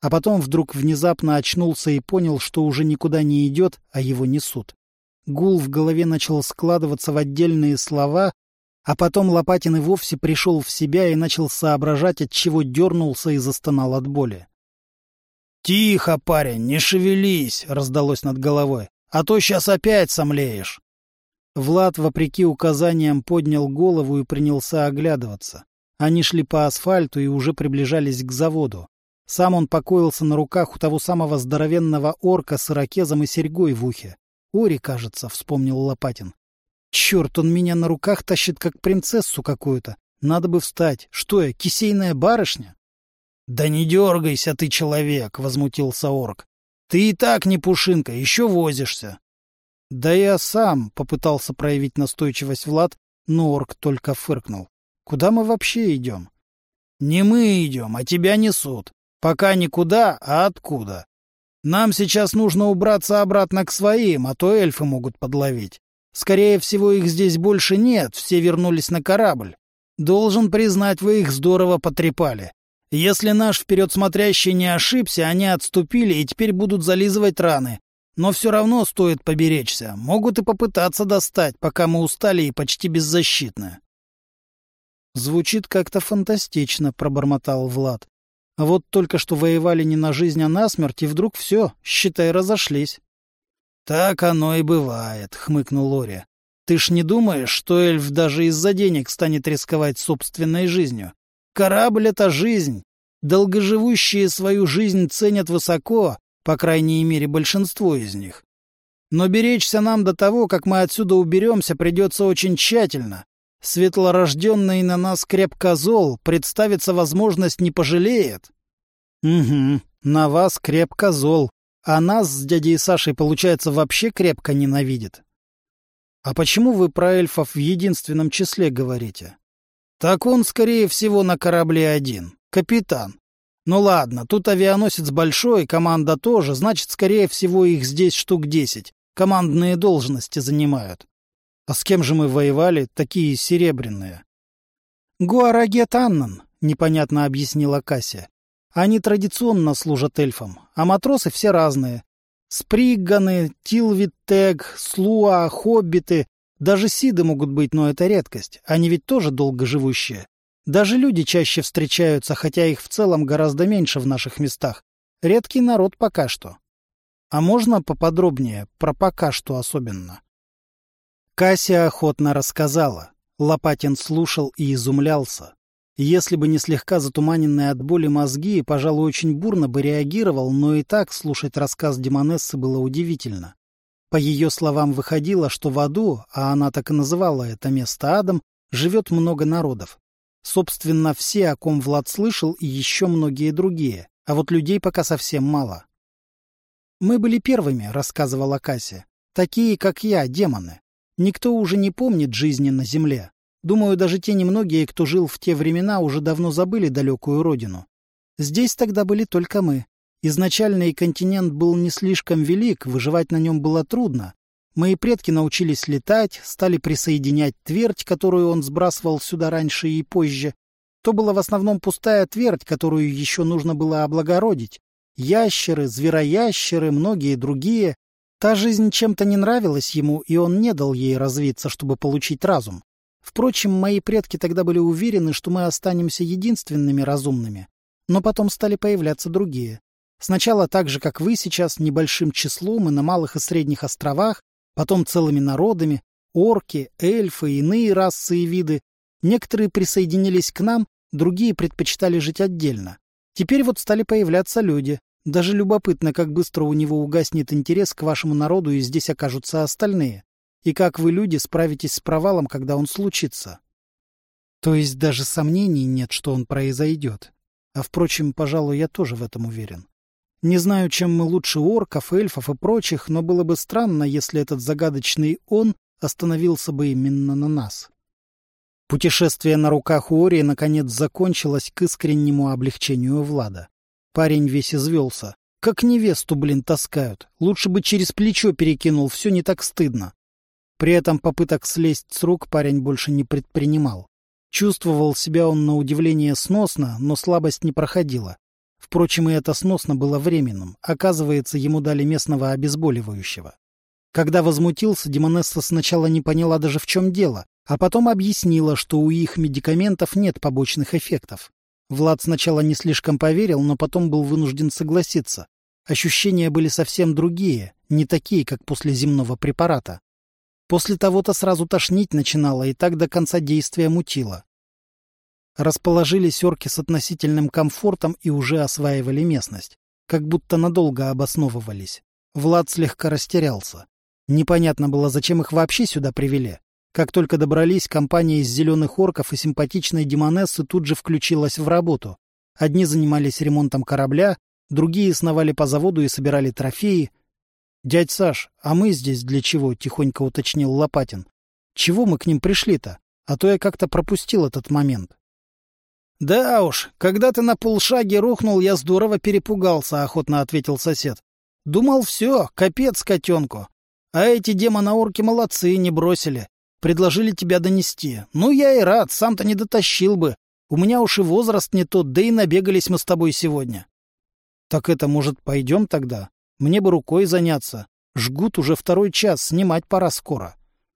A: А потом вдруг внезапно очнулся и понял, что уже никуда не идет, а его несут. Гул в голове начал складываться в отдельные слова, а потом Лопатин и вовсе пришел в себя и начал соображать, отчего дернулся и застонал от боли. — Тихо, парень, не шевелись! — раздалось над головой. — А то сейчас опять сомлеешь! Влад, вопреки указаниям, поднял голову и принялся оглядываться. Они шли по асфальту и уже приближались к заводу. Сам он покоился на руках у того самого здоровенного орка с ирокезом и серьгой в ухе. «Ори, кажется», — вспомнил Лопатин. «Черт, он меня на руках тащит, как принцессу какую-то. Надо бы встать. Что я, кисейная барышня?» «Да не дергайся ты, человек», — возмутился орк. «Ты и так не пушинка, еще возишься». «Да я сам», — попытался проявить настойчивость Влад, но орк только фыркнул. «Куда мы вообще идем?» «Не мы идем, а тебя несут. Пока никуда, а откуда? Нам сейчас нужно убраться обратно к своим, а то эльфы могут подловить. Скорее всего, их здесь больше нет, все вернулись на корабль. Должен признать, вы их здорово потрепали. Если наш вперед смотрящий не ошибся, они отступили и теперь будут зализывать раны. Но все равно стоит поберечься. Могут и попытаться достать, пока мы устали и почти беззащитны». «Звучит как-то фантастично», — пробормотал Влад. «А вот только что воевали не на жизнь, а на смерть, и вдруг все, считай, разошлись». «Так оно и бывает», — хмыкнул Ори. «Ты ж не думаешь, что эльф даже из-за денег станет рисковать собственной жизнью? Корабль — это жизнь. Долгоживущие свою жизнь ценят высоко, по крайней мере, большинство из них. Но беречься нам до того, как мы отсюда уберемся, придется очень тщательно. Светлорожденный на нас крепко зол, представится возможность не пожалеет». «Угу, на вас крепко зол, а нас с дядей Сашей, получается, вообще крепко ненавидит». «А почему вы про эльфов в единственном числе говорите?» «Так он, скорее всего, на корабле один. Капитан. Ну ладно, тут авианосец большой, команда тоже, значит, скорее всего, их здесь штук десять. Командные должности занимают. А с кем же мы воевали, такие серебряные?» «Гуарагет Аннан», — непонятно объяснила Кассия. «Они традиционно служат эльфам, а матросы все разные. Спригганы, Тилвиттег, Слуа, хоббиты, даже сиды могут быть, но это редкость. Они ведь тоже долгоживущие. Даже люди чаще встречаются, хотя их в целом гораздо меньше в наших местах. Редкий народ пока что». «А можно поподробнее, про пока что особенно?» Кассия охотно рассказала. Лопатин слушал и изумлялся. Если бы не слегка затуманенные от боли мозги, пожалуй, очень бурно бы реагировал, но и так слушать рассказ Демонессы было удивительно. По ее словам, выходило, что в аду, а она так и называла это место адом, живет много народов. Собственно, все, о ком Влад слышал, и еще многие другие, а вот людей пока совсем мало. «Мы были первыми», — рассказывала Кассия. «Такие, как я, демоны. Никто уже не помнит жизни на земле. Думаю, даже те немногие, кто жил в те времена, уже давно забыли далекую родину. Здесь тогда были только мы. Изначальный континент был не слишком велик, выживать на нем было трудно. Мои предки научились летать, стали присоединять твердь, которую он сбрасывал сюда раньше и позже. То была в основном пустая твердь, которую еще нужно было облагородить. Ящеры, звероящеры, многие другие. Та жизнь чем-то не нравилась ему, и он не дал ей развиться, чтобы получить разум. Впрочем, мои предки тогда были уверены, что мы останемся единственными разумными. Но потом стали появляться другие. Сначала так же, как вы сейчас, небольшим числом и на малых и средних островах, потом целыми народами, орки, эльфы, иные расы и виды. Некоторые присоединились к нам, другие предпочитали жить отдельно. Теперь вот стали появляться люди. Даже любопытно, как быстро у него угаснет интерес к вашему народу, и здесь окажутся остальные. И как вы, люди, справитесь с провалом, когда он случится. То есть даже сомнений нет, что он произойдет. А, впрочем, пожалуй, я тоже в этом уверен. Не знаю, чем мы лучше орков, эльфов и прочих, но было бы странно, если этот загадочный «он» остановился бы именно на нас. Путешествие на руках у Ори наконец закончилось к искреннему облегчению Влада. Парень весь извелся. Как невесту, блин, таскают. Лучше бы через плечо перекинул, все не так стыдно. При этом попыток слезть с рук парень больше не предпринимал. Чувствовал себя он на удивление сносно, но слабость не проходила. Впрочем, и это сносно было временным. Оказывается, ему дали местного обезболивающего. Когда возмутился, Демонесса сначала не поняла даже в чем дело, а потом объяснила, что у их медикаментов нет побочных эффектов. Влад сначала не слишком поверил, но потом был вынужден согласиться. Ощущения были совсем другие, не такие, как после земного препарата. После того-то сразу тошнить начинало, и так до конца действия мутило. Расположились орки с относительным комфортом и уже осваивали местность. Как будто надолго обосновывались. Влад слегка растерялся. Непонятно было, зачем их вообще сюда привели. Как только добрались, компания из зеленых орков и симпатичной Демонессы тут же включилась в работу. Одни занимались ремонтом корабля, другие сновали по заводу и собирали трофеи. — Дядь Саш, а мы здесь для чего? — тихонько уточнил Лопатин. — Чего мы к ним пришли-то? А то я как-то пропустил этот момент. — Да уж, когда ты на полшаге рухнул, я здорово перепугался, — охотно ответил сосед. — Думал, все, капец котенку. А эти демоноорки молодцы, не бросили. Предложили тебя донести. Ну, я и рад, сам-то не дотащил бы. У меня уж и возраст не тот, да и набегались мы с тобой сегодня. — Так это, может, пойдем тогда? Мне бы рукой заняться. Жгут уже второй час, снимать пора скоро.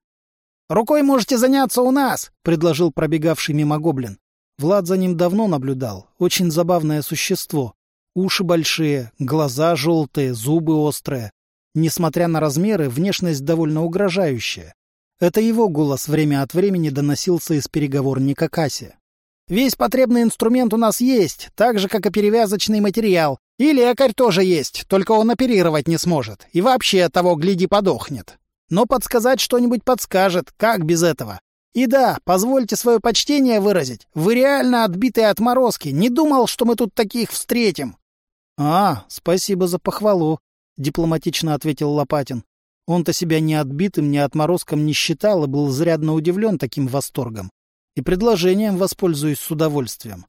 A: — Рукой можете заняться у нас, — предложил пробегавший мимо гоблин. Влад за ним давно наблюдал. Очень забавное существо. Уши большие, глаза желтые, зубы острые. Несмотря на размеры, внешность довольно угрожающая. Это его голос время от времени доносился из переговорника Касси. «Весь потребный инструмент у нас есть, так же, как и перевязочный материал. И лекарь тоже есть, только он оперировать не сможет. И вообще, того, гляди, подохнет. Но подсказать что-нибудь подскажет, как без этого. И да, позвольте свое почтение выразить. Вы реально отбитые отморозки. Не думал, что мы тут таких встретим». «А, спасибо за похвалу», — дипломатично ответил Лопатин. Он-то себя ни отбитым, ни отморозком не считал и был изрядно удивлен таким восторгом. И предложением воспользуюсь с удовольствием.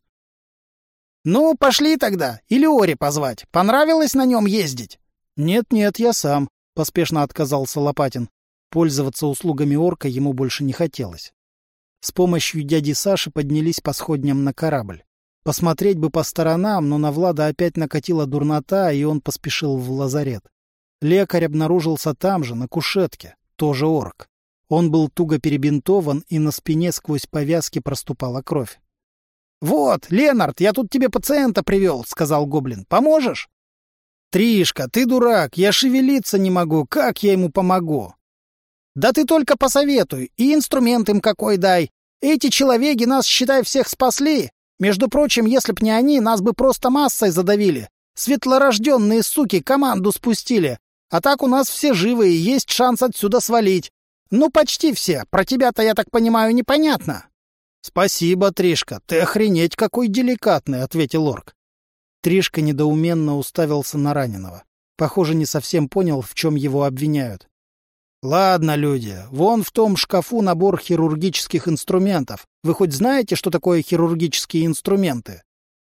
A: «Ну, пошли тогда. Или Ори позвать. Понравилось на нем ездить?» «Нет-нет, я сам», — поспешно отказался Лопатин. Пользоваться услугами орка ему больше не хотелось. С помощью дяди Саши поднялись по сходням на корабль. Посмотреть бы по сторонам, но на Влада опять накатила дурнота, и он поспешил в лазарет. Лекарь обнаружился там же, на кушетке, тоже орк. Он был туго перебинтован, и на спине сквозь повязки проступала кровь. — Вот, Ленард, я тут тебе пациента привел, — сказал гоблин. — Поможешь? — Тришка, ты дурак, я шевелиться не могу, как я ему помогу? — Да ты только посоветуй, и инструмент им какой дай. Эти человеки нас, считай, всех спасли. Между прочим, если б не они, нас бы просто массой задавили. Светлорожденные суки команду спустили. А так у нас все живые, есть шанс отсюда свалить. Ну, почти все. Про тебя-то, я так понимаю, непонятно. — Спасибо, Тришка. Ты охренеть какой деликатный, — ответил орк. Тришка недоуменно уставился на раненого. Похоже, не совсем понял, в чем его обвиняют. — Ладно, люди, вон в том шкафу набор хирургических инструментов. Вы хоть знаете, что такое хирургические инструменты?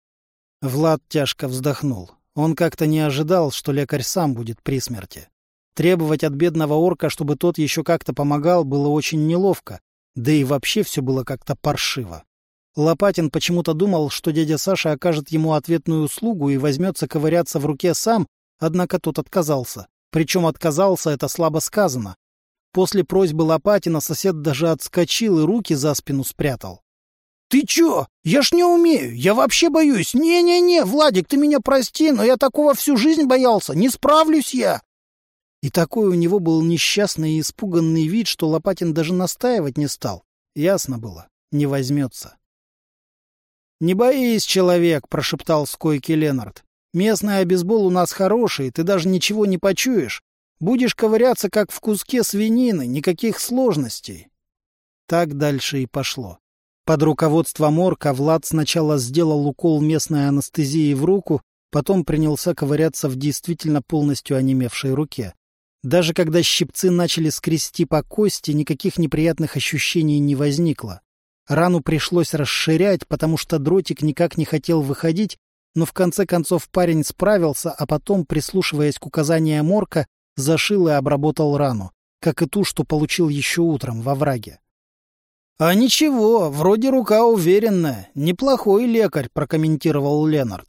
A: Влад тяжко вздохнул. Он как-то не ожидал, что лекарь сам будет при смерти. Требовать от бедного орка, чтобы тот еще как-то помогал, было очень неловко, да и вообще все было как-то паршиво. Лопатин почему-то думал, что дядя Саша окажет ему ответную услугу и возьмется ковыряться в руке сам, однако тот отказался. Причем отказался — это слабо сказано. После просьбы Лопатина сосед даже отскочил и руки за спину спрятал. — Ты чё? Я ж не умею. Я вообще боюсь. Не-не-не, Владик, ты меня прости, но я такого всю жизнь боялся. Не справлюсь я. И такой у него был несчастный и испуганный вид, что Лопатин даже настаивать не стал. Ясно было, не возьмется. — Не боись, человек, — прошептал с койки Ленард. — Местный обезбол у нас хороший, ты даже ничего не почуешь. Будешь ковыряться, как в куске свинины, никаких сложностей. Так дальше и пошло. Под руководством орка Влад сначала сделал укол местной анестезии в руку, потом принялся ковыряться в действительно полностью онемевшей руке. Даже когда щипцы начали скрести по кости, никаких неприятных ощущений не возникло. Рану пришлось расширять, потому что дротик никак не хотел выходить, но в конце концов парень справился, а потом, прислушиваясь к указаниям орка, зашил и обработал рану, как и ту, что получил еще утром во враге. — А ничего, вроде рука уверенная. Неплохой лекарь, — прокомментировал Ленард.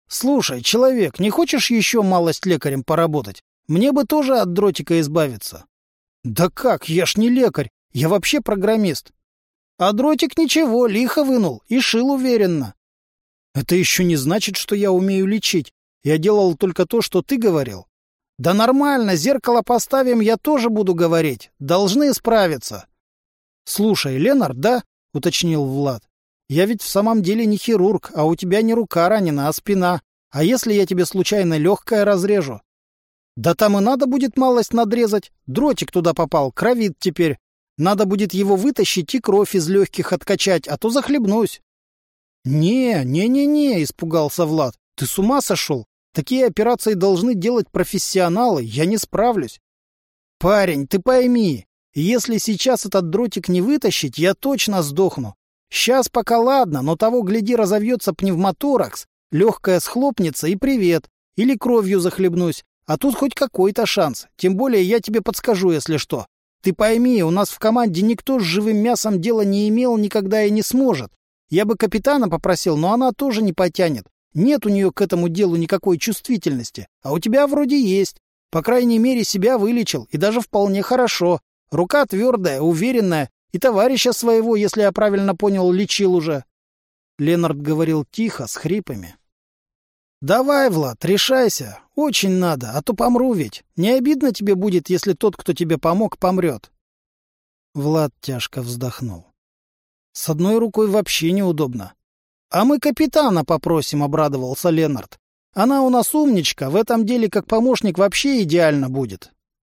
A: Слушай, человек, не хочешь еще малость лекарем поработать? Мне бы тоже от дротика избавиться. Да как, я ж не лекарь, я вообще программист. А дротик ничего, лихо вынул и шил уверенно. Это еще не значит, что я умею лечить. Я делал только то, что ты говорил. Да нормально, зеркало поставим, я тоже буду говорить. Должны справиться. Слушай, Ленард, да? — уточнил Влад. Я ведь в самом деле не хирург, а у тебя не рука ранена, а спина. А если я тебе случайно легкое разрежу? Да там и надо будет малость надрезать. Дротик туда попал, кровит теперь. Надо будет его вытащить и кровь из легких откачать, а то захлебнусь. «Не, не-не-не», — испугался Влад. «Ты с ума сошел? Такие операции должны делать профессионалы, я не справлюсь». «Парень, ты пойми, если сейчас этот дротик не вытащить, я точно сдохну. Сейчас пока ладно, но того, гляди, разовьется пневмоторакс, легкое схлопнется и привет, или кровью захлебнусь, а тут хоть какой-то шанс, тем более я тебе подскажу, если что. Ты пойми, у нас в команде никто с живым мясом дела не имел никогда и не сможет. Я бы капитана попросил, но она тоже не потянет. Нет у нее к этому делу никакой чувствительности. А у тебя вроде есть. По крайней мере, себя вылечил. И даже вполне хорошо. Рука твердая, уверенная. И товарища своего, если я правильно понял, лечил уже. Ленард говорил тихо, с хрипами. «Давай, Влад, решайся. Очень надо, а то помру ведь. Не обидно тебе будет, если тот, кто тебе помог, помрет?» Влад тяжко вздохнул. «С одной рукой вообще неудобно». «А мы капитана попросим», — обрадовался Ленард. «Она у нас умничка, в этом деле как помощник вообще идеально будет».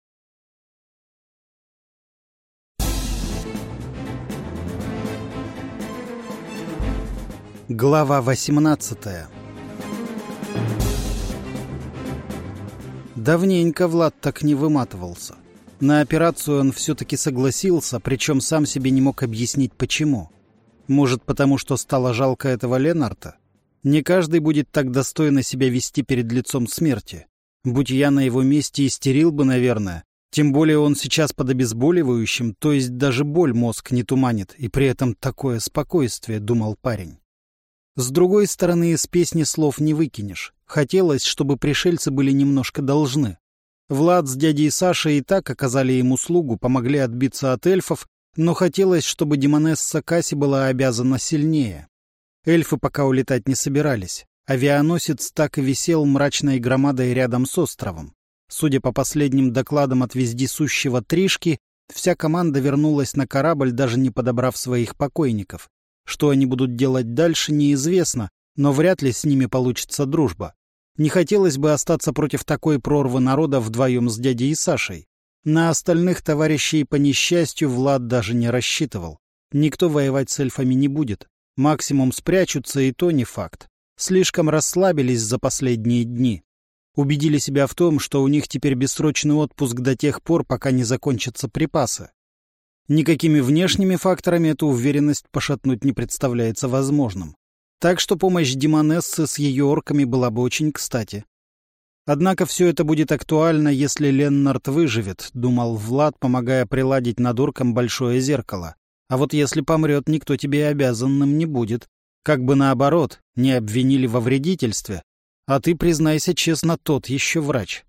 B: Глава восемнадцатая. Давненько Влад так не выматывался. На операцию он все-таки согласился, причем сам себе не мог объяснить, почему. Может, потому что стало жалко этого Ленарта? Не каждый будет так достойно себя вести перед лицом смерти. Будь я на его месте, истерил бы, наверное. Тем более он сейчас под обезболивающим, то есть даже боль мозг не туманит, и при этом такое спокойствие, думал парень. С другой стороны, из песни слов не выкинешь. Хотелось, чтобы пришельцы были немножко должны. Влад с дядей Сашей и так оказали им услугу, помогли отбиться от эльфов, но хотелось, чтобы демонесса Касси была обязана сильнее. Эльфы пока улетать не собирались. Авианосец так и висел мрачной громадой рядом с островом. Судя по последним докладам от вездесущего Тришки, вся команда вернулась на корабль, даже не подобрав своих покойников. Что они будут делать дальше, неизвестно, но вряд ли с ними получится дружба. Не хотелось бы остаться против такой прорвы народа вдвоем с дядей и Сашей. На остальных товарищей по несчастью Влад даже не рассчитывал. Никто воевать с эльфами не будет. Максимум спрячутся, и то не факт. Слишком расслабились за последние дни. Убедили себя в том, что у них теперь бессрочный отпуск до тех пор, пока не закончатся припасы. Никакими внешними факторами эту уверенность пошатнуть не представляется возможным. Так что помощь демонессы с ее орками была бы очень кстати. Однако все это будет актуально, если Леннард выживет, думал Влад, помогая приладить над орком большое зеркало. А вот если помрет, никто тебе обязанным не будет. Как бы наоборот, не обвинили во вредительстве. А ты, признайся честно, тот еще врач.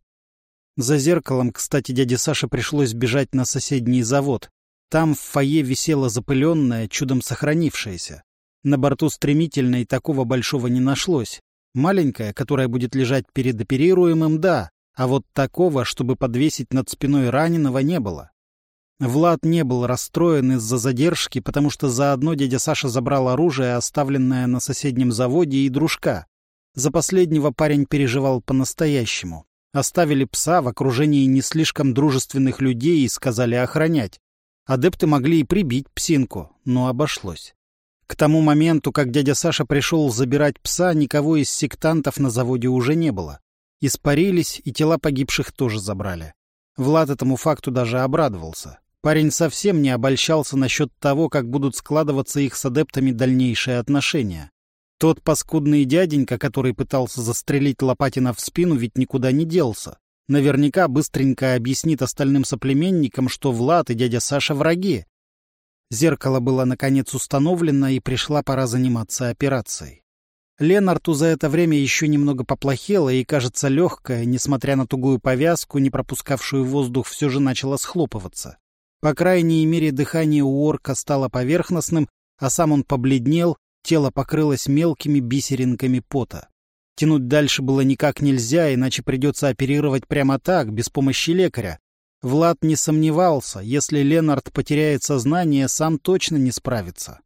B: За зеркалом, кстати, дяде Саше пришлось бежать на соседний завод. Там в фойе висело запыленное, чудом сохранившееся. На борту стремительной такого большого не нашлось. Маленькая, которая будет лежать перед оперируемым, да, а вот такого, чтобы подвесить над спиной раненого, не было. Влад не был расстроен из-за задержки, потому что заодно дядя Саша забрал оружие, оставленное на соседнем заводе, и дружка. За последнего парень переживал по-настоящему. Оставили пса в окружении не слишком дружественных людей и сказали охранять. Адепты могли и прибить псинку, но обошлось. К тому моменту, как дядя Саша пришел забирать пса, никого из сектантов на заводе уже не было. Испарились, и тела погибших тоже забрали. Влад этому факту даже обрадовался. Парень совсем не обольщался насчет того, как будут складываться их с адептами дальнейшие отношения. Тот паскудный дяденька, который пытался застрелить Лопатина в спину, ведь никуда не делся. Наверняка быстренько объяснит остальным соплеменникам, что Влад и дядя Саша враги. Зеркало было наконец установлено, и пришла пора заниматься операцией. Ленарту за это время еще немного поплохело, и, кажется, легкая, несмотря на тугую повязку, не пропускавшую воздух, все же начала схлопываться. По крайней мере, дыхание у орка стало поверхностным, а сам он побледнел, тело покрылось мелкими бисеринками пота. Тянуть дальше было никак нельзя, иначе придется оперировать прямо так, без помощи лекаря. Влад не сомневался, если Ленард потеряет сознание, сам точно не справится.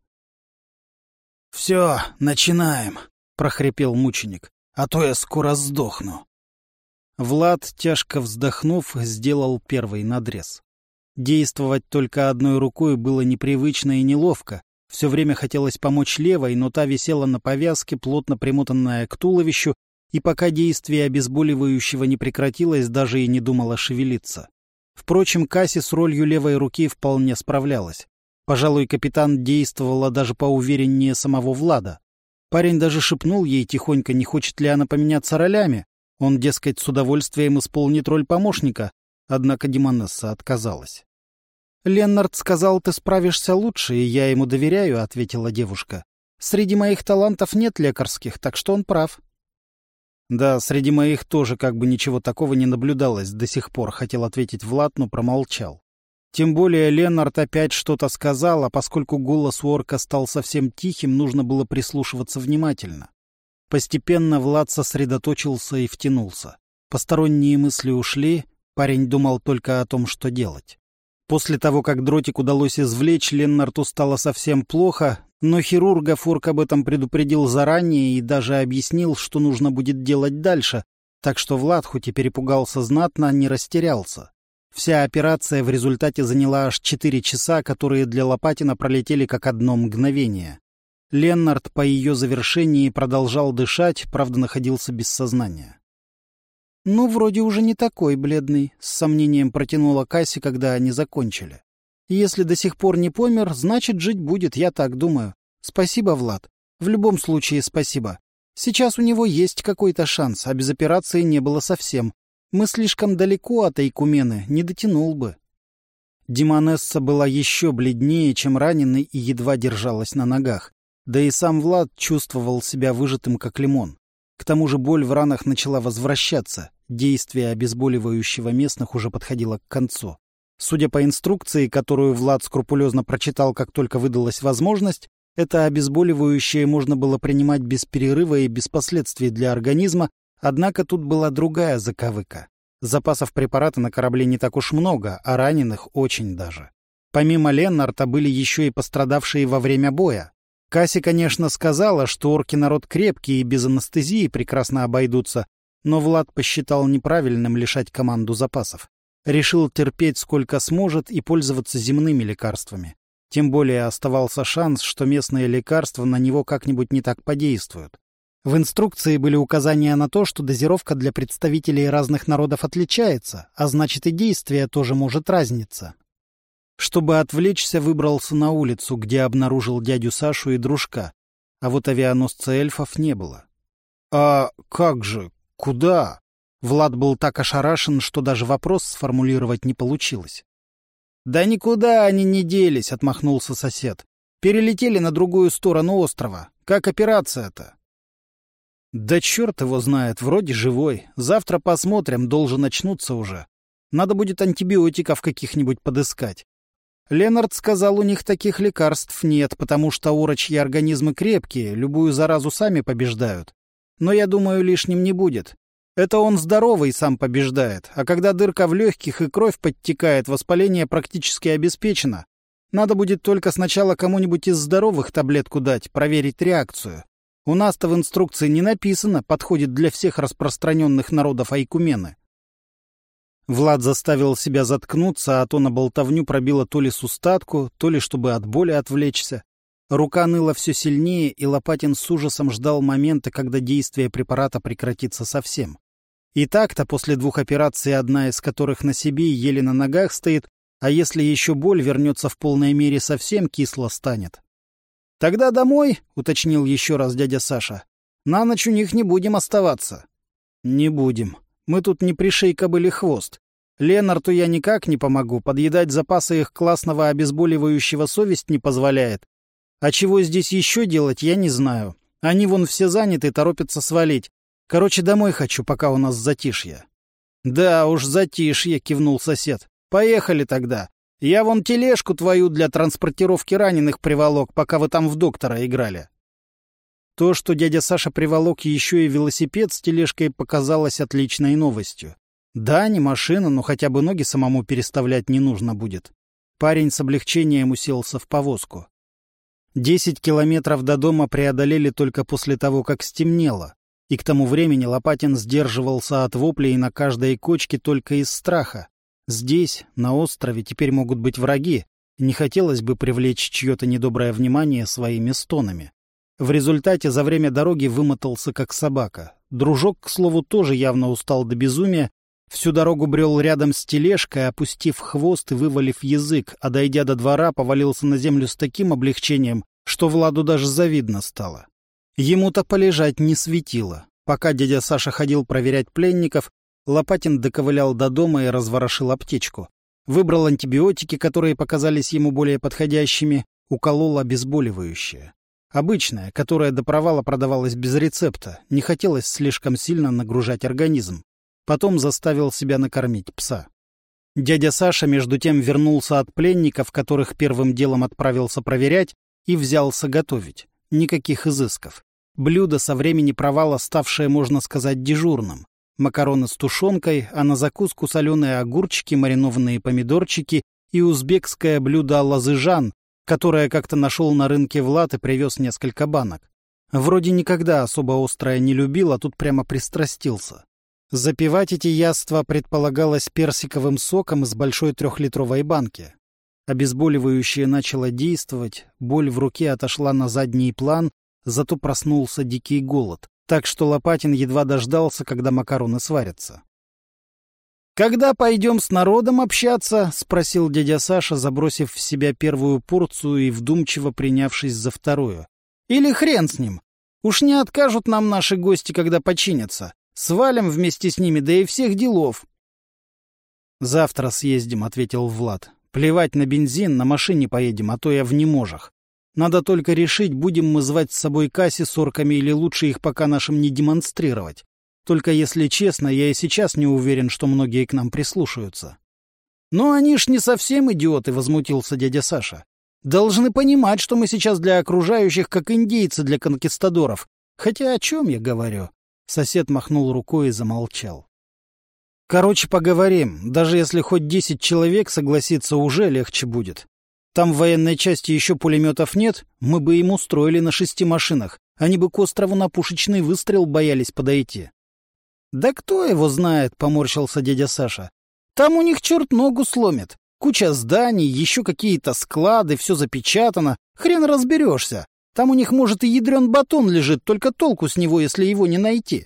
A: — Все, начинаем, — прохрипел мученик, — а то я скоро сдохну.
B: Влад, тяжко вздохнув, сделал первый надрез. Действовать только одной рукой было непривычно и неловко. Все время хотелось помочь левой, но та висела на повязке, плотно примотанная к туловищу, и пока действие обезболивающего не прекратилось, даже и не думала шевелиться. Впрочем, Касси с ролью левой руки вполне справлялась. Пожалуй, капитан действовала даже поувереннее самого Влада. Парень даже шепнул ей тихонько, не хочет ли она поменяться ролями. Он, дескать, с удовольствием исполнит роль помощника, однако Демонесса отказалась. «Леннард сказал, ты справишься лучше, и я ему доверяю», — ответила девушка. «Среди моих талантов нет лекарских, так что он прав». «Да, среди моих тоже как бы ничего такого не наблюдалось до сих пор», — хотел ответить Влад, но промолчал. Тем более Леннард опять что-то сказал, а поскольку голос у орка стал совсем тихим, нужно было прислушиваться внимательно. Постепенно Влад сосредоточился и втянулся. Посторонние мысли ушли, парень думал только о том, что делать. После того, как дротик удалось извлечь, Леннарту стало совсем плохо, но хирургов орк об этом предупредил заранее и даже объяснил, что нужно будет делать дальше, так что Влад, хоть и перепугался знатно, не растерялся. Вся операция в результате заняла аж четыре часа, которые для Лопатина пролетели как одно мгновение. Леннард по ее завершении продолжал дышать, правда, находился без сознания. «Ну, вроде уже не такой бледный», — с сомнением протянула Касси, когда они закончили. «Если до сих пор не помер, значит, жить будет, я так думаю. Спасибо, Влад. В любом случае спасибо. Сейчас у него есть какой-то шанс, а без операции не было совсем. Мы слишком далеко от Айкумены, не дотянул бы». Демонесса была еще бледнее, чем раненый, и едва держалась на ногах. Да и сам Влад чувствовал себя выжатым, как лимон. К тому же боль в ранах начала возвращаться. Действие обезболивающего местных уже подходило к концу. Судя по инструкции, которую Влад скрупулезно прочитал, как только выдалась возможность, это обезболивающее можно было принимать без перерыва и без последствий для организма, однако тут была другая заковыка. Запасов препарата на корабле не так уж много, а раненых очень даже. Помимо Леннарта были еще и пострадавшие во время боя. Касси, конечно, сказала, что орки народ крепкий и без анестезии прекрасно обойдутся, но Влад посчитал неправильным лишать команду запасов. Решил терпеть сколько сможет и пользоваться земными лекарствами. Тем более оставался шанс, что местные лекарства на него как-нибудь не так подействуют. В инструкции были указания на то, что дозировка для представителей разных народов отличается, а значит и действие тоже может разниться. Чтобы отвлечься, выбрался на улицу, где обнаружил дядю Сашу и дружка, а вот авианосца эльфов не было. «А как же? Куда?» Влад был так ошарашен, что даже вопрос сформулировать не получилось. «Да никуда они не делись», — отмахнулся сосед. «Перелетели на другую сторону острова. Как операция-то?» «Да черт его знает, вроде живой. Завтра посмотрим, должен очнуться уже. Надо будет антибиотиков каких-нибудь подыскать. Ленард сказал, у них таких лекарств нет, потому что орочьи организмы крепкие, любую заразу сами побеждают. Но я думаю, лишним не будет. Это он здоровый сам побеждает, а когда дырка в легких и кровь подтекает, воспаление практически обеспечено. Надо будет только сначала кому-нибудь из здоровых таблетку дать, проверить реакцию. У нас-то в инструкции не написано, подходит для всех распространенных народов Айкумены». Влад заставил себя заткнуться, а то на болтовню пробило то ли с устатку, то ли чтобы от боли отвлечься. Рука ныла все сильнее, и Лопатин с ужасом ждал момента, когда действие препарата прекратится совсем. И так-то после двух операций, одна из которых на себе и еле на ногах стоит, а если еще боль вернется в полной мере, совсем кисло станет. «Тогда домой», — уточнил еще раз дядя Саша. «На ночь у них не будем оставаться». «Не будем. Мы тут не пришей кобыли хвост. Ленарту я никак не помогу, подъедать запасы их классного обезболивающего совесть не позволяет. А чего здесь еще делать, я не знаю. Они вон все заняты, торопятся свалить. Короче, домой хочу, пока у нас затишье». «Да уж, затишье», — кивнул сосед. «Поехали тогда. Я вон тележку твою для транспортировки раненых приволок, пока вы там в доктора играли». То, что дядя Саша приволок еще и велосипед с тележкой, показалось отличной новостью. Да, не машина, но хотя бы ноги самому переставлять не нужно будет. Парень с облегчением уселся в повозку. Десять километров до дома преодолели только после того, как стемнело. И к тому времени Лопатин сдерживался от воплей на каждой кочке только из страха. Здесь, на острове, теперь могут быть враги. Не хотелось бы привлечь чье-то недоброе внимание своими стонами. В результате за время дороги вымотался как собака. Дружок, к слову, тоже явно устал до безумия. Всю дорогу брел рядом с тележкой, опустив хвост и вывалив язык, а дойдя до двора, повалился на землю с таким облегчением, что Владу даже завидно стало. Ему-то полежать не светило. Пока дядя Саша ходил проверять пленников, Лопатин доковылял до дома и разворошил аптечку. Выбрал антибиотики, которые показались ему более подходящими, уколол обезболивающее. Обычное, которое до провала продавалось без рецепта, не хотелось слишком сильно нагружать организм. Потом заставил себя накормить пса. Дядя Саша, между тем, вернулся от пленников, которых первым делом отправился проверять, и взялся готовить. Никаких изысков. Блюдо со времени провала, ставшее, можно сказать, дежурным. Макароны с тушенкой, а на закуску соленые огурчики, маринованные помидорчики и узбекское блюдо лазыжан, которое как-то нашел на рынке Влад и привез несколько банок. Вроде никогда особо острое не любил, а тут прямо пристрастился. Запивать эти яства предполагалось персиковым соком из большой трехлитровой банки. Обезболивающее начало действовать, боль в руке отошла на задний план, зато проснулся дикий голод, так что Лопатин едва дождался, когда макароны сварятся. «Когда пойдем с народом общаться?» — спросил дядя Саша, забросив в себя первую порцию и вдумчиво принявшись за вторую. «Или хрен с ним. Уж не откажут нам наши гости, когда починятся. Свалим вместе с ними, да и всех делов». «Завтра съездим», — ответил Влад. «Плевать на бензин, на машине поедем, а то я в неможах. Надо только решить, будем мы звать с собой Касси с орками или лучше их пока нашим не демонстрировать. Только, если честно, я и сейчас не уверен, что многие к нам прислушаются». «Но они ж не совсем идиоты», — возмутился дядя Саша. «Должны понимать, что мы сейчас для окружающих, как индейцы для конкистадоров. Хотя о чем я говорю?» Сосед махнул рукой и замолчал. «Короче, поговорим. Даже если хоть десять человек согласится, уже легче будет. Там в военной части еще пулеметов нет, мы бы им устроили на шести машинах. Они бы к острову на пушечный выстрел боялись подойти». «Да кто его знает», — поморщился дядя Саша. «Там у них черт ногу сломит. Куча зданий, еще какие-то склады, все запечатано. Хрен разберешься. Там у них, может, и ядрен батон лежит, только толку с него, если его не найти».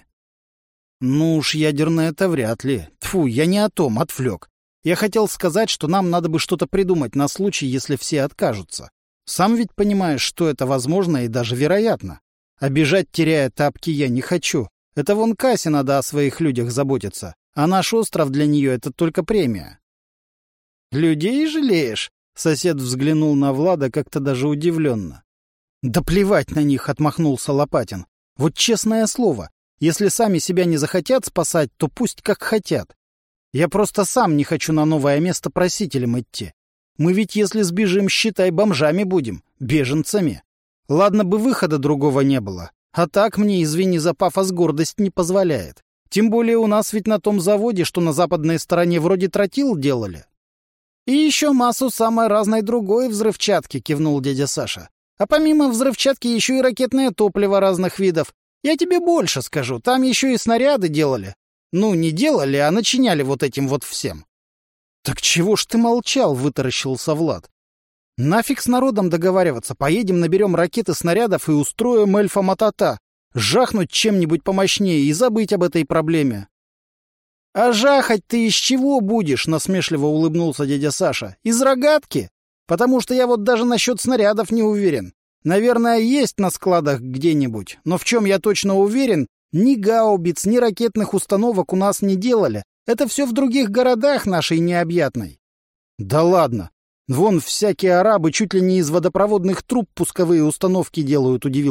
B: «Ну уж ядерное это вряд ли. Тьфу, я не о том, отвлек. Я хотел сказать, что нам надо бы что-то придумать на случай, если все откажутся. Сам ведь понимаешь, что это возможно и даже вероятно. А бежать, теряя тапки, я не хочу. Это вон Кассе надо о своих людях заботиться, а наш остров для нее — это только премия». «Людей жалеешь?» — сосед взглянул на Влада как-то даже удивленно. «Да плевать на них», — отмахнулся Лопатин. «Вот честное слово, если сами себя не захотят спасать, то пусть как хотят. Я просто сам не хочу на новое место просителем идти. Мы ведь, если сбежим, считай, бомжами будем, беженцами. Ладно бы выхода другого не было. А так мне, извини за пафос, гордость не позволяет. Тем более у нас ведь на том заводе, что на западной стороне, вроде тротил делали». «И еще массу самой разной другой взрывчатки», — кивнул дядя Саша. «А помимо взрывчатки еще и ракетное топливо разных видов. Я тебе больше скажу, там еще и снаряды делали. Ну, не делали, а начиняли вот этим вот всем». «Так чего ж ты молчал?» — вытаращился Влад. «Нафиг с народом договариваться, поедем, наберем ракеты, снарядов и устроим эльфа-мотота. Жахнуть чем-нибудь помощнее и забыть об этой проблеме». «А жахать ты из чего будешь?» — насмешливо улыбнулся дядя Саша. «Из рогатки? Потому что я вот даже насчет снарядов не уверен. Наверное, есть на складах где-нибудь, но в чем я точно уверен, ни гаубиц, ни ракетных установок у нас не делали. Это все в других городах нашей необъятной». «Да ладно. Вон всякие арабы чуть ли не из водопроводных труб пусковые установки делают», — удивился